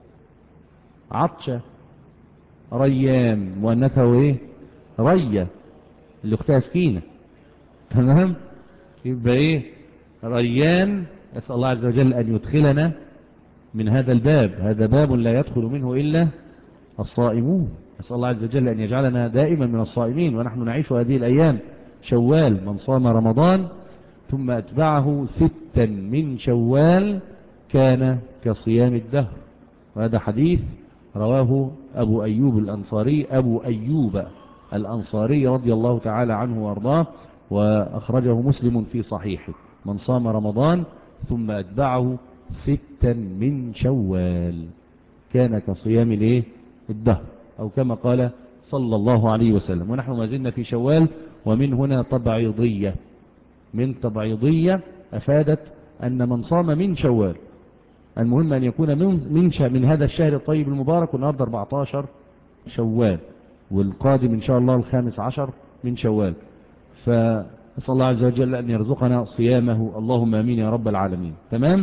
عطشة. ريان مؤنثه ايه رية اللي اختها سكينة. تمام. يبقى ايه ريان. أسأل الله عز وجل أن يدخلنا من هذا الباب. هذا باب لا يدخل منه إلا الصائمون. أسأل الله عز وجل أن يجعلنا دائما من الصائمين. ونحن نعيش هذه الأيام شوال. من صام رمضان ثم أتبعه ستا من شوال كان كصيام الدهر. وهذا حديث رواه أبو أيوب الأنصاري أبو أيوب الأنصاري رضي الله تعالى عنه وارضاه، وأخرجه مسلم في صحيحه. من صام رمضان ثم أتبعه ستا من شوال كان كصيام الايه الدهر، أو كما قال صلى الله عليه وسلم. ونحن ما زلنا في شوال. ومن هنا تبعيضية من تبعيضية أفادت أن من صام من شوال. المهم أن يكون من, من, من هذا الشهر الطيب المبارك. والنهارده أربعة عشر شوال، والقادم إن شاء الله الخامس عشر من شوال. فأسأل الله عز وجل أن يرزقنا صيامه. اللهم آمين يا رب العالمين. تمام.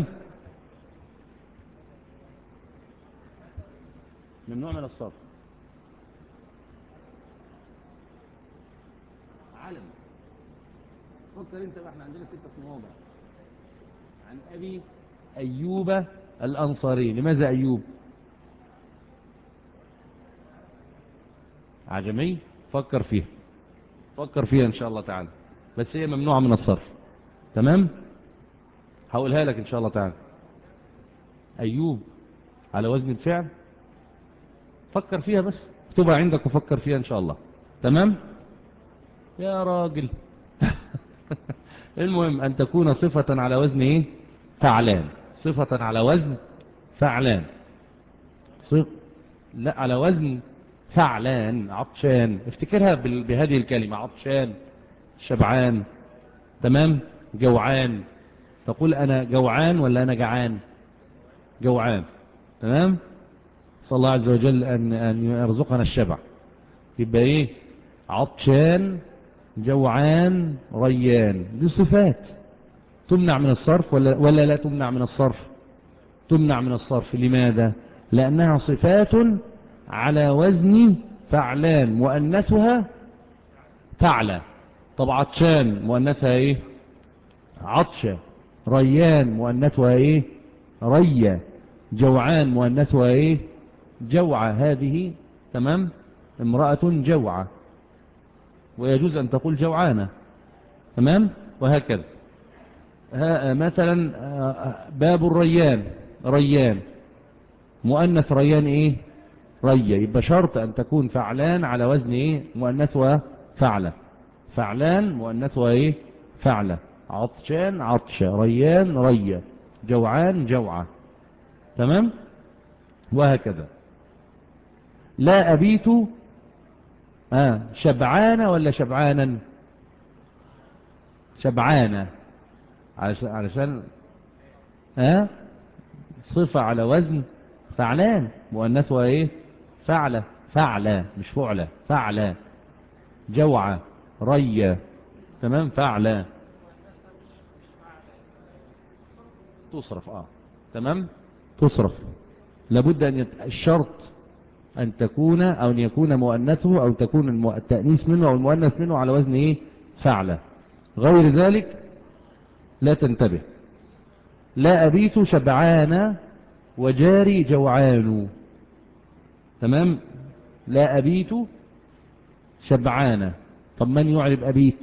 ممنوع من الصرف. علم. فكر انت بقى، احنا عندنا ستة مواضع. عن أبي أيوب الأنصاري. لماذا أيوب؟ عجمي. فكر فيها فكر فيها إن شاء الله تعالى. بس هي ممنوعة من الصرف. تمام. هقولها لك إن شاء الله تعالى. أيوب على وزن الفعل. فكر فيها بس، اكتبها عندك وفكر فيها إن شاء الله. تمام يا راجل. المهم أن تكون صفة على وزن إيه فعلان. صفة على وزن فعلان. صف... لا على وزن فعلان. عطشان. افتكرها بهذه الكلمة. عطشان، شبعان. تمام. جوعان. تقول أنا جوعان ولا أنا جعان؟ جوعان. تمام. صلى الله عز وجل أن, أن يرزقنا الشبع. يبقى إيه عطشان، جوعان، ريان. دي صفات تمنع من الصرف ولا, ولا لا تمنع من الصرف؟ تمنع من الصرف. لماذا؟ لأنها صفات على وزن فعلان مؤنثها فعلة. طب عطشان مؤنثها ايه؟ عطشة. ريان مؤنثها ايه؟ ريا. جوعان مؤنثها ايه؟ جوعة. هذه تمام امرأة جوعة، ويجوز أن تقول جوعانة. تمام. وهكذا مثلا باب الريان، ريان مؤنث ريان ايه؟ ريا. يبقى شرط أن تكون فعلان على وزن ايه؟ مؤنثها فعلة. فعلان مؤنثها ايه؟ فعلة. عطشان عطشة. ريان ريا. جوعان جوعة. تمام. وهكذا. لا أبيت آه شبعان ولا شبعانا؟ شبعانة علشان, علشان آه صفة على وزن فعلان مؤنثها ايه؟ فعلة. فعلة مش فعلة، فعلة. جوعة ريا. تمام. فعلة تصرف. اه تمام. تصرف. لابد ان يت... الشرط ان تكون او ان يكون مؤنثه او تكون الم... التأنيث منه او المؤنث منه على وزن ايه؟ فعلة. غير ذلك لا تنتبه. لا أبيت شبعان وجاري جوعان. تمام. لا أبيت شبعان. طب من يعرب أبيت؟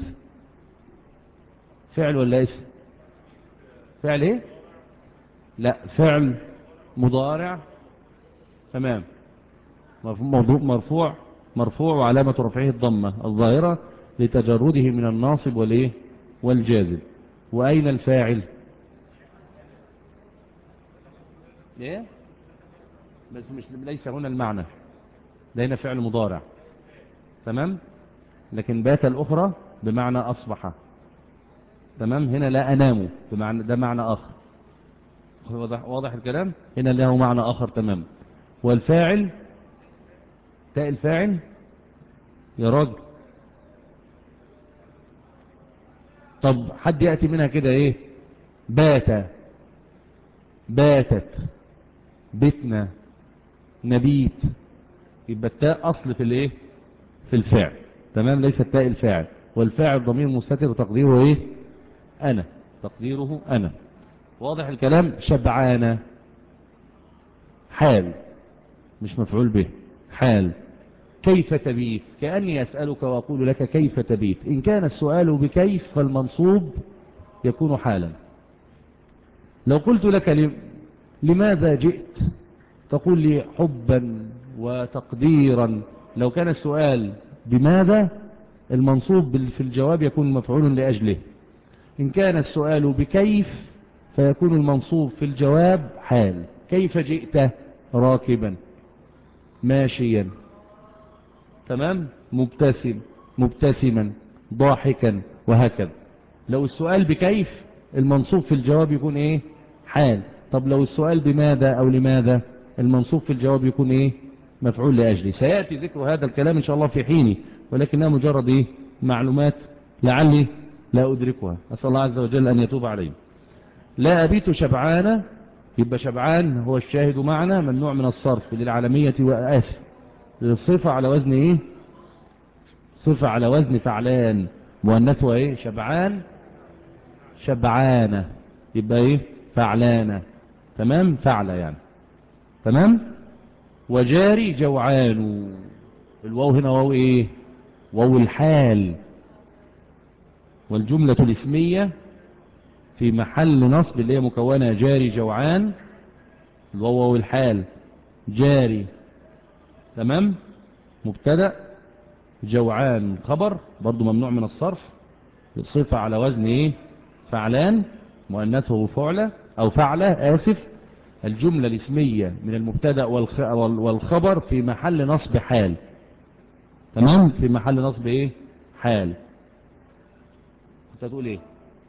فعل ولا اسم؟ فعل ايه؟ لا فعل مضارع. تمام. موضوع مرفوع. مرفوع وعلامة رفعه الضمة الظاهرة لتجرده من الناصب والايه؟ والجازم. وأين الفاعل؟ ايه؟ بس مش ليس هنا المعنى، ده هنا فعل مضارع. تمام. لكن بات الأخرى بمعنى أصبح. تمام. هنا لا أنام بمعنى، ده معنى آخر. واضح, واضح الكلام. هنا له معنى آخر. تمام. والفاعل تاء الفاعل يا راجل. طب حد يأتي منها كده ايه؟ بات، باتت، بتنا، نبيت. يبقى التاء أصل في الايه؟ في الفعل. تمام. ليس التاء الفاعل. والفاعل ضمير مستتر تقديره ايه؟ أنا. تقديره أنا. واضح الكلام. شبعانة حال مش مفعول به، حال. كيف تبيت؟ كأني أسألك وأقول لك كيف تبيت. إن كان السؤال بكيف فالمنصوب يكون حالا. لو قلت لك لماذا جئت تقول لي حبا وتقديرا. لو كان السؤال بماذا المنصوب في الجواب يكون مفعول لأجله. إن كان السؤال بكيف فيكون المنصوب في الجواب حال. كيف جئت؟ راكبا، ماشيا. تمام. مبتسم، مبتسما، ضاحكا، وهكذا. لو السؤال بكيف المنصوب في الجواب يكون ايه؟ حال. طب لو السؤال بماذا او لماذا المنصوب في الجواب يكون ايه؟ مفعول لأجله. سيأتي ذكر هذا الكلام ان شاء الله في حينه، ولكنها مجرد ايه؟ معلومات لعلي لا أدركها. أسأل الله عز وجل أن يتوب علي. لا أبيت شبعان. يبقى شبعان هو الشاهد معنا، ممنوع من الصرف للعالمية وآسف. الصفة على وزن ايه؟ صفة على وزن فعلان مؤنثها ايه؟ شبعان، شبعانة. يبقى ايه؟ فعلانة. تمام. فعلة يعني. تمام. وجاري جوعان. الواو هنا واو ايه؟ واو الحال. والجملة الاسمية في محل نصب اللي هي مكونة جاري جوعان. الواو واو الحال. جاري تمام مبتدأ، جوعان خبر برضو ممنوع من الصرف. صفة على وزن ايه؟ فعلان مؤنثه فعلة او فعلة آسف. الجملة الاسمية من المبتدأ والخبر في محل نصب حال. تمام. في محل نصب ايه؟ حال. كنت هتقول ايه؟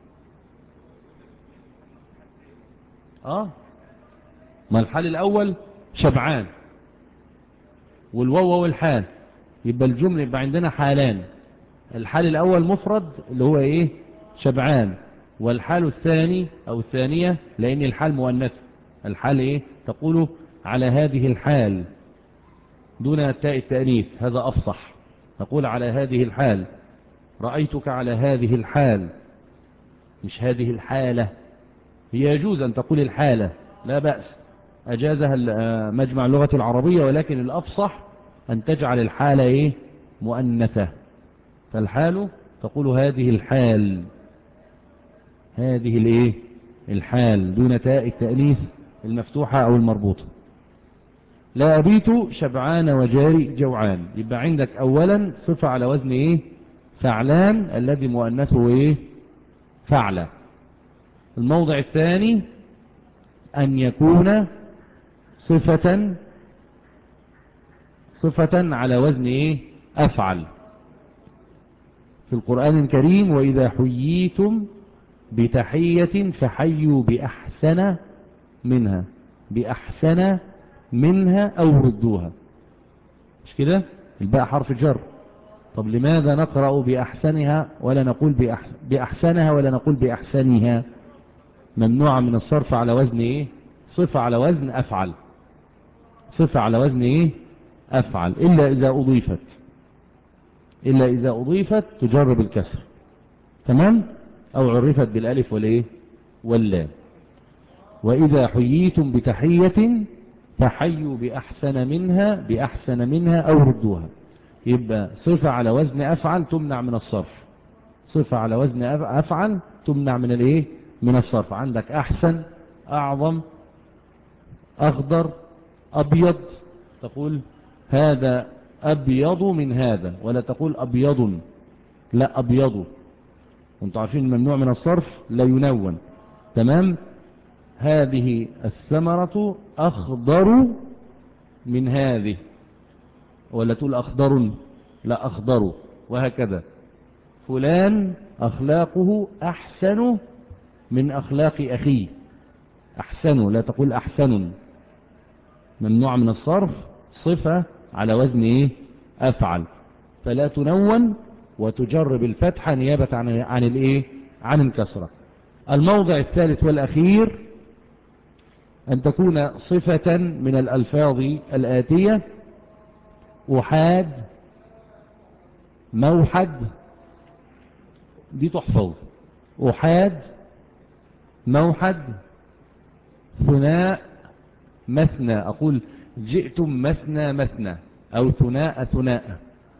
اه ما الحال الاول شبعان والواو والحال، يبقى الجملة يبقى عندنا حالان. الحال الاول مفرد اللي هو ايه؟ شبعان. والحال الثاني او الثانية لان الحال مؤنث الحال إيه؟ تقول على هذه الحال دون التاء التأنيث، هذا أفصح. تقول على هذه الحال، رأيتك على هذه الحال، مش هذه الحالة. هي يجوز أن تقول الحالة، لا بأس، أجازها مجمع اللغة العربية، ولكن الأفصح أن تجعل الحالة إيه؟ مؤنثة. فالحال تقول هذه الحال، هذه الإيه؟ الحال دون تاء التأنيث المفتوحة أو المربوطة. لا أبيت شبعان وجاري جوعان، يبقى عندك أولا صفة على وزن إيه؟ فعلان، الذي مؤنثه إيه؟ فعلة. الموضع الثاني أن يكون صفة صفة على وزن إيه؟ أفعل. في القرآن الكريم وإذا حييتم بتحية فحيوا بأحسن منها، بأحسن منها أو ردوها، مش كده؟ الباء حرف جر. طب لماذا نقرأ بأحسنها ولا نقول بأحسن بأحسنها ولا نقول بأحسنها؟ ممنوع من الصرف على وزن إيه؟ صفة على وزن أفعل، صفة على وزن إيه؟ أفعل، إلا إذا أضيفت، إلا إذا أضيفت تجر بالكسر، تمام؟ أو عرفت بالألف والإيه؟ واللام. وإذا حييتم بتحية فحيوا بأحسن منها، بأحسن منها أو ردوها. يبقى صفة على وزن أفعل تمنع من الصرف، صفة على وزن أفعل تمنع من الإيه؟ من الصرف. عندك أحسن، أعظم، أخضر، أبيض، تقول هذا أبيض من هذا، ولا تقول أبيض، لا أبيض. وانتم عارفين الممنوع من الصرف لا ينون، تمام؟ هذه الثمرة أخضر من هذه، ولا تقول أخضر، لا أخضر، وهكذا. فلان أخلاقه أحسن من أخلاق أخيه، أحسن، لا تقول أحسن. ممنوع من الصرف صفة على وزن إيه؟ أفعل، فلا تنون وتجر بالفتحة نيابة عن عن الإيه؟ عن الكسرة. الموضع الثالث والأخير أن تكون صفة من الألفاظ الآتية: أحاد، موحد، دي تحفظ، أحاد، موحد، ثناء، مثنى. أقول جئتم مثنى مثنى، أو ثناء ثناء.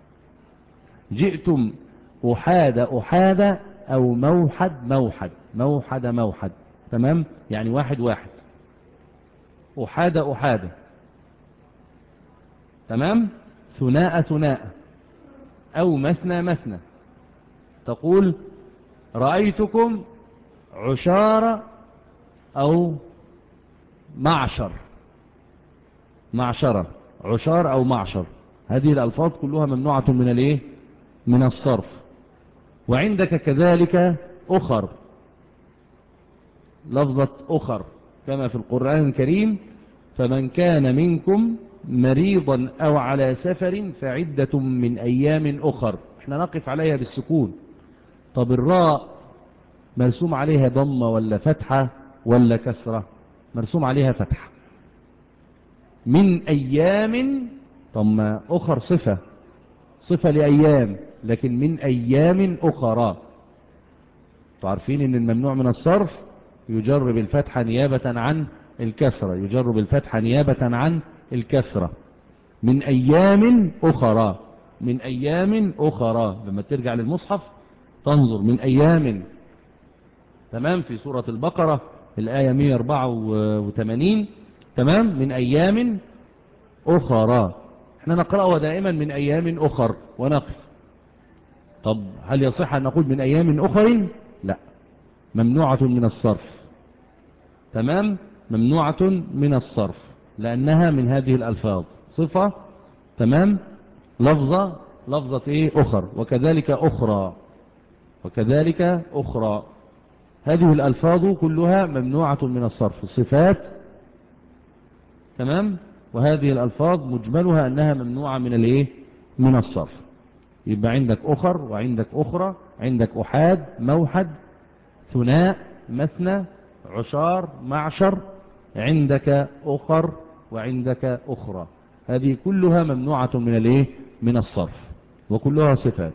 جئتم أحاد أحاد، أو موحد موحد، موحد موحد، تمام؟ يعني واحد واحد. أحاد أحاد، تمام؟ ثناء ثناء، أو مثنى مثنى. تقول رأيتكم عشار أو معشر، معشرة، عشار أو معشر. هذه الألفاظ كلها ممنوعة من الإيه؟ من الصرف. وعندك كذلك أخر، لفظة أخر كما في القرآن الكريم: فمن كان منكم مريضا أو على سفر فعدة من أيام أخر. احنا نقف عليها بالسكون. طب الراء مرسوم عليها ضمة ولا فتحة ولا كسرة؟ مرسوم عليها فتحة. من أيام، ثم أخر صفة، صفة لأيام، لكن من أيام أخرى. تعرفين ان الممنوع من الصرف يجر بالفتحة نيابة عن الكسرة، يجر بالفتحة نيابة عن الكسرة. من أيام أخرى، من أيام أخرى. لما ترجع للمصحف تنظر من أيام، تمام؟ في سورة البقرة الآية مئة وأربعة وثمانين، تمام؟ من أيام أخرى. احنا نقرأها دائما من أيام أخر ونقف. طب هل يصح أن نقول من أيام أخر؟ لا، ممنوعة من الصرف، تمام؟ ممنوعة من الصرف لأنها من هذه الألفاظ صفة، تمام؟ لفظة، لفظة إيه؟ أخر. وكذلك أخرى، وكذلك أخرى. هذه الألفاظ كلها ممنوعة من الصرف، صفات، تمام؟ وهذه الألفاظ مجملها أنها ممنوعة من الإيه؟ من الصرف. يبقى عندك أخر، وعندك أخرى، عندك أحاد، موحد، ثناء، مثنى، عشار، معشر، عندك أخر وعندك أخرى، هذه كلها ممنوعة من الايه من الصرف، وكلها صفات.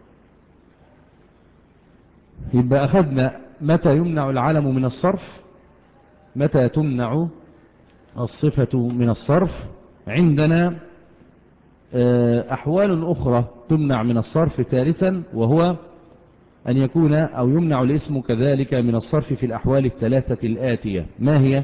يبقى أخذنا متى يمنع العلم من الصرف، متى تمنع الصفة من الصرف. عندنا أحوال أخرى تمنع من الصرف ثالثا، وهو أن يكون أو يمنع الاسم كذلك من الصرف في الأحوال الثلاثة الآتية. ما هي؟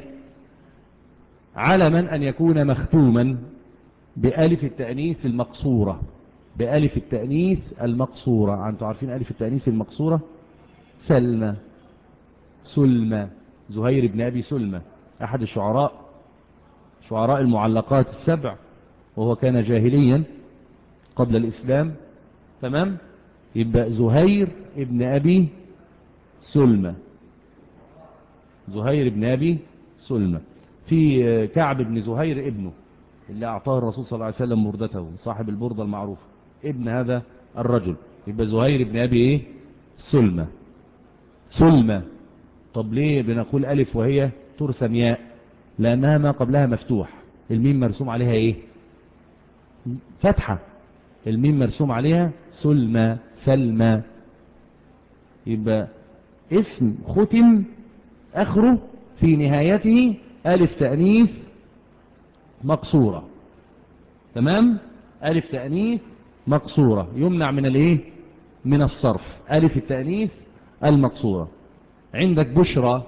علما أن يكون مختوما بألف التأنيث المقصورة، بألف التأنيث المقصورة. أنتم عارفين ألف التأنيث المقصورة؟ سلمى، سلمى، زهير بن أبي سلمى، أحد الشعراء، شعراء المعلقات السبع، وهو كان جاهليا قبل الإسلام. تمام؟ يبقى زهير ابن أبي سلمى، زهير بن أبي سلمى. في كعب بن زهير ابنه اللي أعطاه الرسول صلى الله عليه وسلم بردته، صاحب البردة المعروف، ابن هذا الرجل. يبقى زهير بن أبي إيه؟ سلمى، سلمى. طب ليه بنقول ألف وهي ترسم ياء؟ لأنها ما قبلها مفتوح، الميم مرسوم عليها إيه؟ فتحة، الميم مرسوم عليها سلمى، سلمى. يبقى اسم ختم آخره في نهايته ألف تأنيث مقصورة. تمام؟ ألف تأنيث مقصورة يمنع من الايه من الصرف، ألف التأنيث المقصورة. عندك بشرى،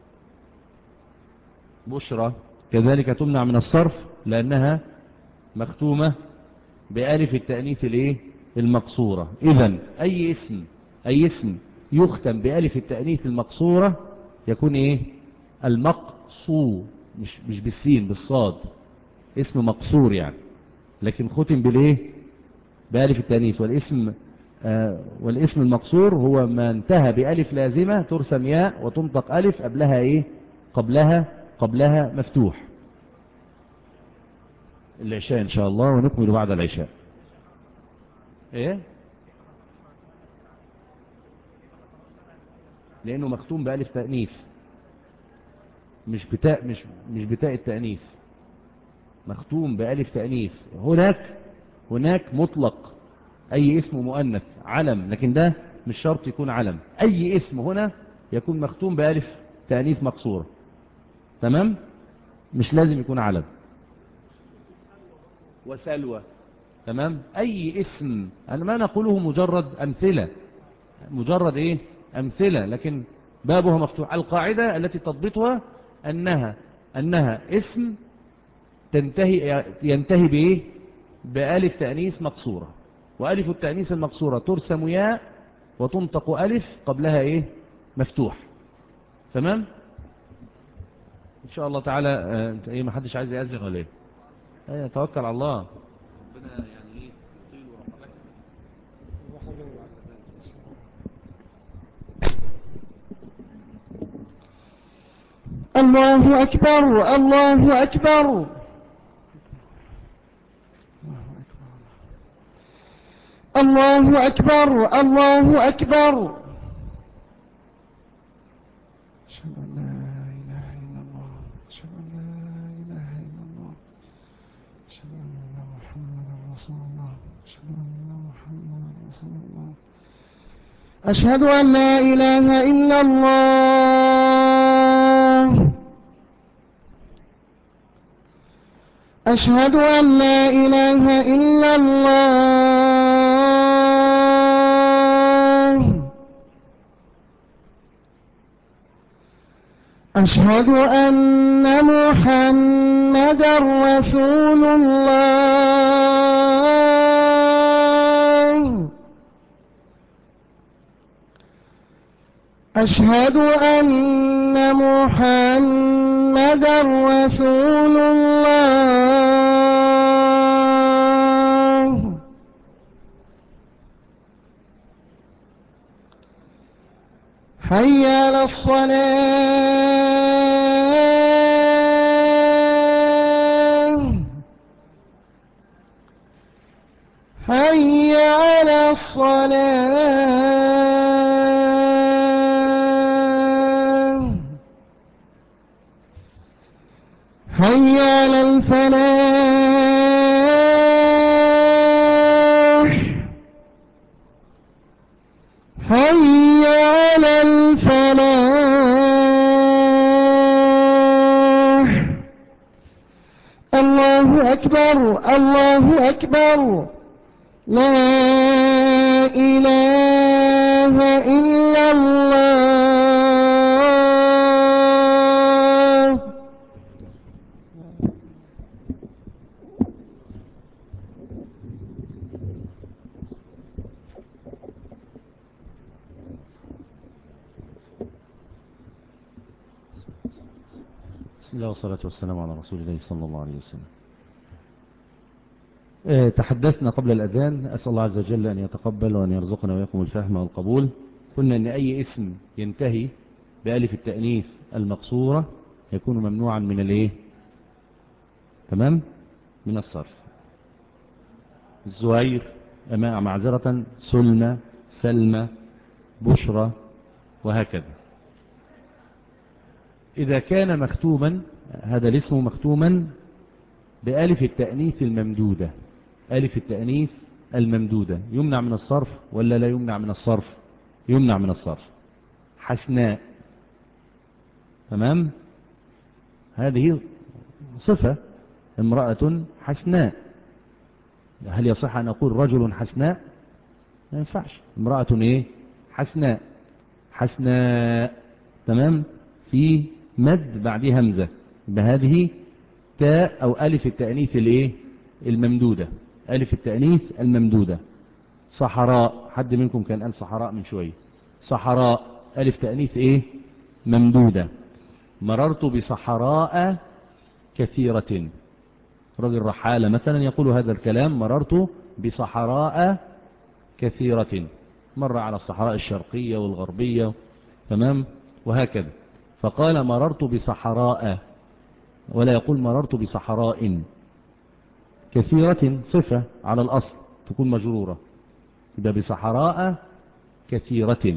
بشرى كذلك تمنع من الصرف لأنها مختومة بألف التأنيث الايه المقصورة. إذن أي اسم أي اسم يختم بألف التأنيث المقصورة يكون ايه؟ المقصور، مش مش بالسين، بالصاد، اسم مقصور يعني، لكن ختم بالايه بألف التأنيث. والاسم آه والاسم المقصور هو ما انتهى بألف لازمة ترسم ياء وتنطق ألف قبلها ايه قبلها قبلها مفتوح. العشاء ان شاء الله، ونكمل بعد العشاء. ايه؟ لانه مختوم بألف تأنيث، مش بتاء، مش مش بتاء التأنيث، مختوم بألف تأنيث. هناك هناك مطلق اي اسم مؤنث علم، لكن ده مش شرط يكون علم. اي اسم هنا يكون مختوم بألف تأنيث مقصورة. تمام؟ مش لازم يكون علم. وسلوى. تمام؟ اي اسم، انا ما نقوله مجرد امثلة، مجرد ايه امثلة، لكن بابها مفتوح. القاعدة التي تضبطها انها انها اسم تنتهي ينتهي بايه بألف تأنيث مقصورة، وألف التأنيث المقصورة ترسم ياء وتنطق ألف قبلها ايه مفتوح. تمام؟ ان شاء الله تعالى. آه انت ايه، ما حدش عايز يأذن ولا ايه؟ ايه، توكل على الله. ربنا يعني ايه يطيل ورحمته. الله أكبر، الله أكبر، الله أكبر، الله أكبر. أشهد أن لا إله إلا الله، أشهد أن لا إله إلا الله، أشهد أن محمدا رسول الله، أشهد أن محمدا رسول الله، أشهد أن لا إله إلا الله، أشهد أن لا إله إلا الله، أشهد أن محمدا رسول الله، أشهد أن محمدا رسول الله، حي على الصلاة، حي على الصلاة. حي على الفلاح حي على الفلاح. الله أكبر الله أكبر لا إله إلا الله. بسم الله والصلاة والسلام على رسول الله صلى الله عليه وسلم. اه تحدثنا قبل الأذان، أسأل الله عز وجل أن يتقبل وأن يرزقنا ويقوم الفهم والقبول. قلنا أن أي اسم ينتهي بألف التأنيث المقصورة يكون ممنوعا من الايه؟ تمام؟ من الصرف. الزهير، أماء معذرة، سلمى، سلمى، بشرى، وهكذا. إذا كان مختوما هذا الاسم مختوما بألف التأنيث الممدودة، ألف التأنيث الممدودة يمنع من الصرف ولا لا يمنع من الصرف؟ يمنع من الصرف. حسناء، تمام؟ هذه صفة، امرأة حسناء. هل يصح أن أقول رجل حسناء؟ ما ينفعش. امرأة ايه؟ حسناء. حسناء، تمام؟ في مد بعدها همزة، بهذه تاء أو ألف التأنيث الايه؟ الممدودة، ألف التأنيث الممدودة. صحراء، حد منكم كان قال صحراء من شوية. صحراء ألف تأنيث ايه؟ ممدودة. مررت بصحراء كثيرة، رجل رحالة مثلا يقول هذا الكلام، مررت بصحراء كثيرة، مر على الصحراء الشرقية والغربية، تمام؟ وهكذا. فقال مررت بصحراء، ولا يقول مررت بصحراء. كثيرة صفة على الأصل تكون مجرورة، يبقى بصحراء كثيرة،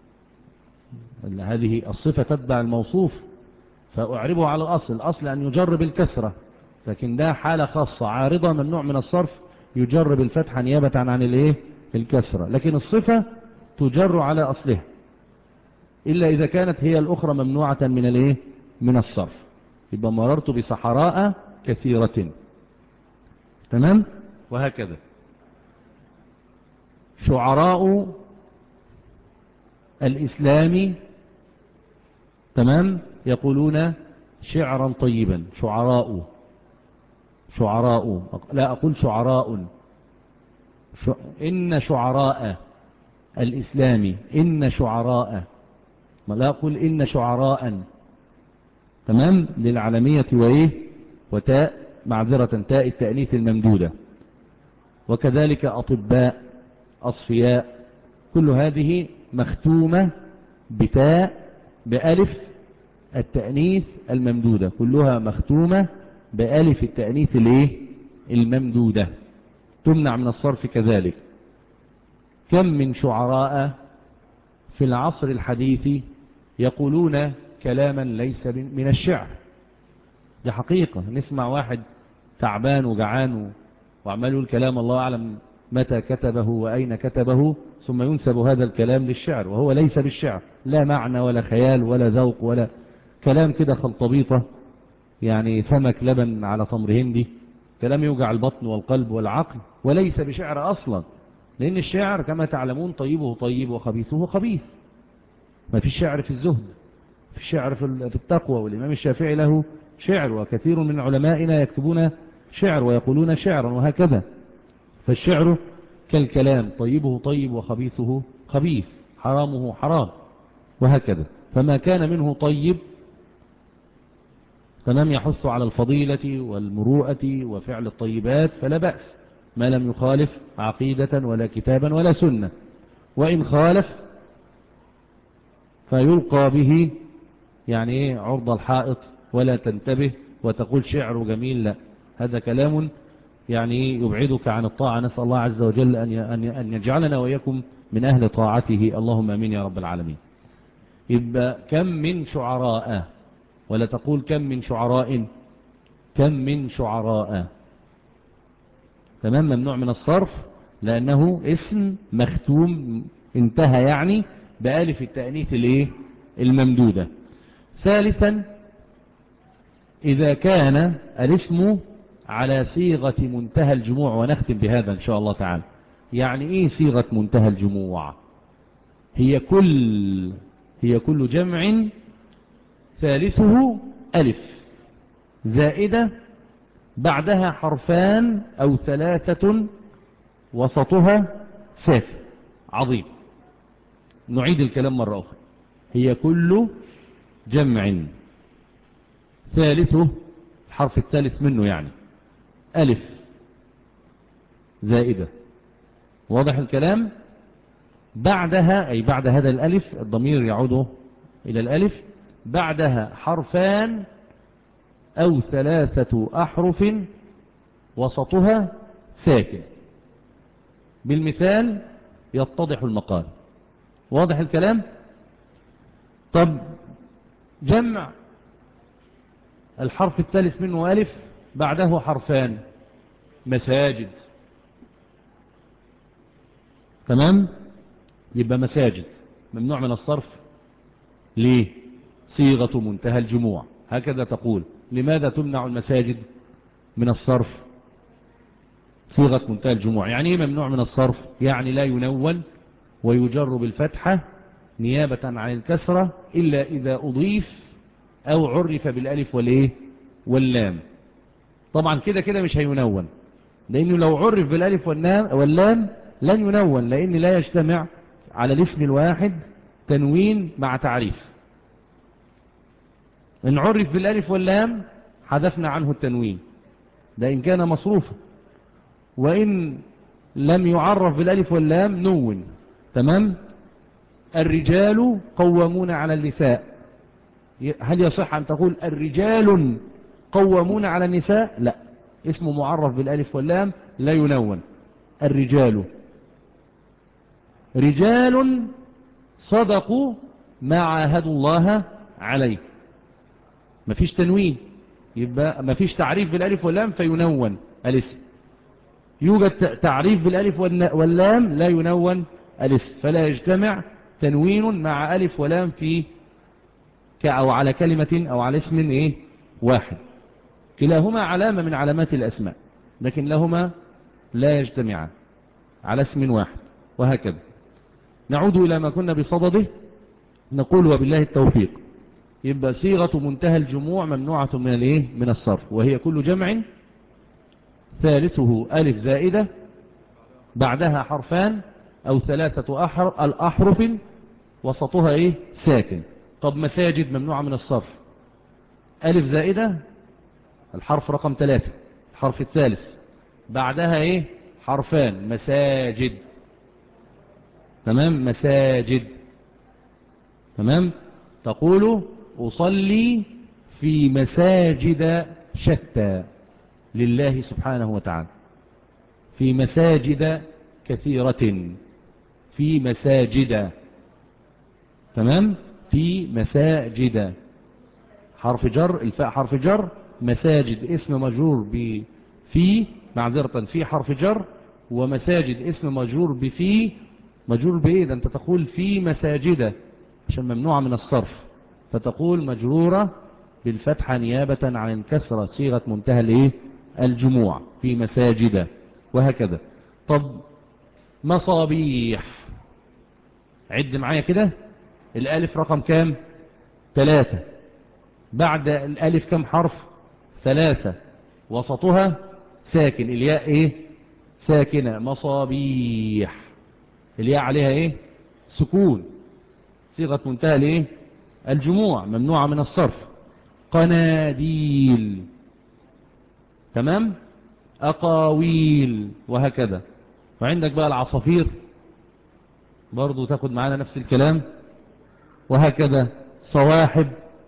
هذه الصفة تتبع الموصوف فأعربه على الأصل. الأصل أن يجرب الكسرة، لكن ده حالة خاصة عارضة ممنوع من الصرف، يجرب الفتحة نيابة عن الايه؟ الكسرة. لكن الصفة تجر على أصلها إلا إذا كانت هي الأخرى ممنوعة من الايه؟ من الصرف. يبقى مررت بصحراء كثيرة، تمام؟ وهكذا. شعراء الإسلام، تمام؟ يقولون شعرا طيبا. شعراء، شعراء، لا أقول شعراء. ش... إن شعراء الإسلام، إن شعراء، لا أقول إن شعراء، تمام؟ للعالمية وإيه؟ وتاء معذرة، تاء التأنيث الممدودة. وكذلك أطباء، أصفياء، كل هذه مختومة بتاء بألف التأنيث الممدودة، كلها مختومة بألف التأنيث الايه؟ الممدودة، تمنع من الصرف كذلك. كم من شعراء في العصر الحديث يقولون كلاما ليس من الشعر. دي حقيقة، نسمع واحد تعبان وجعان وعمال يقول كلام الله أعلم متى كتبه وأين كتبه، ثم ينسب هذا الكلام للشعر وهو ليس بالشعر، لا معنى ولا خيال ولا ذوق ولا كلام كده خلطبيطة، يعني سمك لبن على تمر هندي، كلام يوجع البطن والقلب والعقل، وليس بشعر أصلا. لأن الشعر كما تعلمون طيبه طيب وخبيثه خبيث. ما في الشعر في الزهد، في الشعر في التقوى. والإمام الشافعي له شعر، وكثير من علمائنا يكتبون شعر ويقولون شعرا، وهكذا. فالشعر كالكلام، طيبه طيب وخبيثه خبيث، حرامه حرام، وهكذا. فما كان منه طيب، تمام، يحث على الفضيلة والمروءة وفعل الطيبات، فلا بأس ما لم يخالف عقيدة ولا كتابا ولا سنة. وإن خالف فيلقى به يعني ايه؟ عرض الحائط، ولا تنتبه وتقول شعر جميل، لا، هذا كلام يعني يبعدك عن الطاعة. نسأل الله عز وجل أن يجعلنا وإياكم من أهل طاعته، اللهم أمين يا رب العالمين. يبقى كم من شعراء، ولا تقول كم من شعراء، كم من شعراء. تمام، ممنوع من الصرف لأنه اسم مختوم انتهى يعني بألف التأنيث الايه الممدودة. ثالثا إذا كان الاسم على صيغة منتهى الجموع، ونختم بهذا إن شاء الله تعالى. يعني إيه صيغة منتهى الجموع؟ هي كل هي كل جمع ثالثه ألف زائدة بعدها حرفان أو ثلاثة وسطها ساكن. عظيم. نعيد الكلام مرة أخرى. هي كل جمع ثالثه الحرف الثالث منه يعني ألف زائدة، واضح الكلام؟ بعدها أي بعد هذا الألف، الضمير يعود إلى الألف، بعدها حرفان أو ثلاثة أحرف وسطها ساكن. بالمثال يتضح المقال. واضح الكلام؟ طب جمع الحرف الثالث منه ألف بعده حرفان، مساجد. تمام، يبقى مساجد ممنوع من الصرف. ليه؟ صيغة منتهى الجموع. هكذا تقول. لماذا تمنع المساجد من الصرف؟ صيغة منتهى الجموع. يعني ايه ممنوع من الصرف؟ يعني لا ينون ويجر بالفتحة نيابة عن الكسرة إلا إذا أضيف أو عرف بالألف والإيه واللام. طبعا كده كده مش هينون، لأنه لو عرف بالألف واللام لن ينون، لأن لا يجتمع على الاسم الواحد تنوين مع تعريف. إن عرف بالألف واللام حذفنا عنه التنوين، ده إن كان مصروفا، وإن لم يعرف بالألف واللام نون. تمام. الرجال قوامون على النساء، هل يصح أن تقول الرجال قوامون على النساء؟ لا، اسمه معرف بالألف واللام لا ينون. الرجال رجال صدقوا ما عاهدوا الله عليه، مفيش تنوين، يبقى مفيش تعريف بالألف واللام فينون الاسم. يوجد تعريف بالألف واللام لا ينون الاسم، فلا يجتمع تنوين مع ألف ولام في أو على كلمة أو على اسم إيه واحد. كلاهما علامة من علامات الأسماء، لكن لهما لا يجتمعان على اسم واحد، وهكذا. نعود إلى ما كنا بصدده، نقول وبالله التوفيق. يبقى صيغة منتهى الجموع ممنوعة من الايه من الصرف، وهي كل جمع ثالثه ألف زائدة بعدها حرفان أو ثلاثة الأحرف وسطها إيه ساكن. طب مساجد ممنوعة من الصرف. ألف زائدة الحرف رقم ثلاثة الحرف الثالث بعدها إيه حرفان مساجد. تمام، مساجد. تمام. تقول أصلي في مساجد شتى لله سبحانه وتعالى، في مساجد كثيرة، في مساجد. تمام، في مساجد حرف جر، الفاء حرف جر، مساجد اسم مجرور بفي، معذرة في حرف جر، ومساجد اسم مجرور بفي، مجرور بايه ده؟ انت تقول في مساجد عشان ممنوعة من الصرف، فتقول مجرورة بالفتحة نيابة عن الكسرة، صيغة منتهى الايه الجموع، في مساجد، وهكذا. طب مصابيح، عد معايا كده. الالف رقم كام؟ ثلاثة. بعد الالف كم حرف؟ ثلاثة. وسطها ساكن، الياء ايه ساكنة. مصابيح الياء عليها ايه سكون، صيغة منتهى الايه الجموع ممنوعة من الصرف. قناديل. تمام. أقاويل، وهكذا. وعندك بقى العصافير برضو تاخد معانا نفس الكلام، وهكذا. صواحب،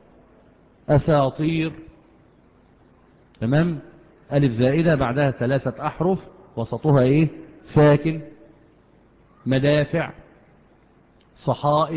أساطير. تمام. ألف زائدة بعدها ثلاثة أحرف وسطها إيه ساكن. مدافع، صحائف،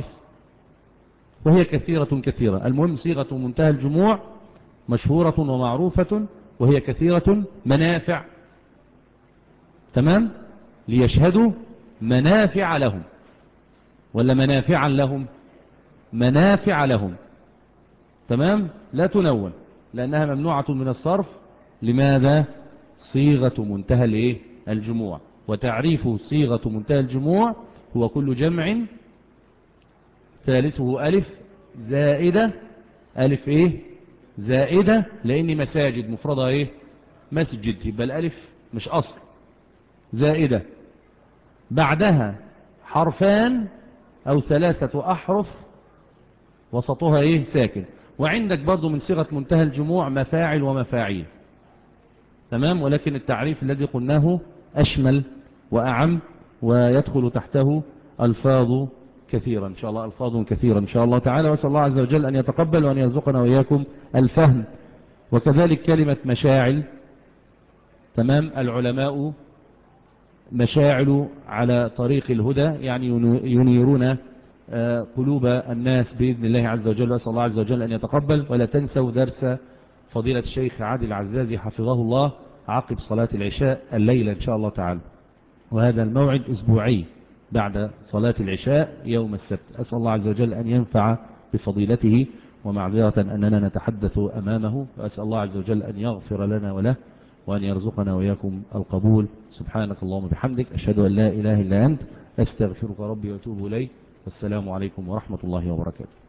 وهي كثيرة كثيرة. المهم صيغة منتهى الجموع مشهورة ومعروفة وهي كثيرة منافع. تمام؟ ليشهدوا منافع لهم، ولا منافعا لهم؟ منافع لهم. تمام؟ لا تنون لأنها ممنوعة من الصرف. لماذا؟ صيغة منتهى الايه؟ الجموع. وتعريف صيغة منتهى الجموع هو كل جمع ثالثه ألف زائدة. ألف إيه؟ زائدة، لأن مساجد مفردها إيه؟ مسجد، يبقى الألف مش أصل، زائدة بعدها حرفان أو ثلاثة أحرف وسطها إيه؟ ساكن. وعندك برضو من صيغة منتهى الجموع مفاعل ومفاعيل. تمام؟ ولكن التعريف الذي قلناه أشمل وأعم، ويدخل تحته ألفاظ كثيرا إن شاء الله، ألفاظ كثيرا إن شاء الله تعالى. وأسأل الله عز وجل أن يتقبل وأن يرزقنا وإياكم الفهم. وكذلك كلمة مشاعل. تمام؟ العلماء مشاعل على طريق الهدى، يعني ينيرون قلوب الناس بإذن الله عز وجل. وأسأل الله عز وجل أن يتقبل. ولا تنسوا درس فضيلة الشيخ عادل العزازي حفظه الله عقب صلاة العشاء الليلة إن شاء الله تعالى، وهذا الموعد أسبوعي بعد صلاة العشاء يوم السبت. أسأل الله عز وجل أن ينفع بفضيلته، ومعذرة أننا نتحدث أمامه، وأسأل الله عز وجل أن يغفر لنا وله، وأن يرزقنا وإياكم القبول. سبحانك اللهم وبحمدك، أشهد أن لا إله إلا أنت، أستغفرك ربي وأتوب إليك. والسلام عليكم ورحمة الله وبركاته.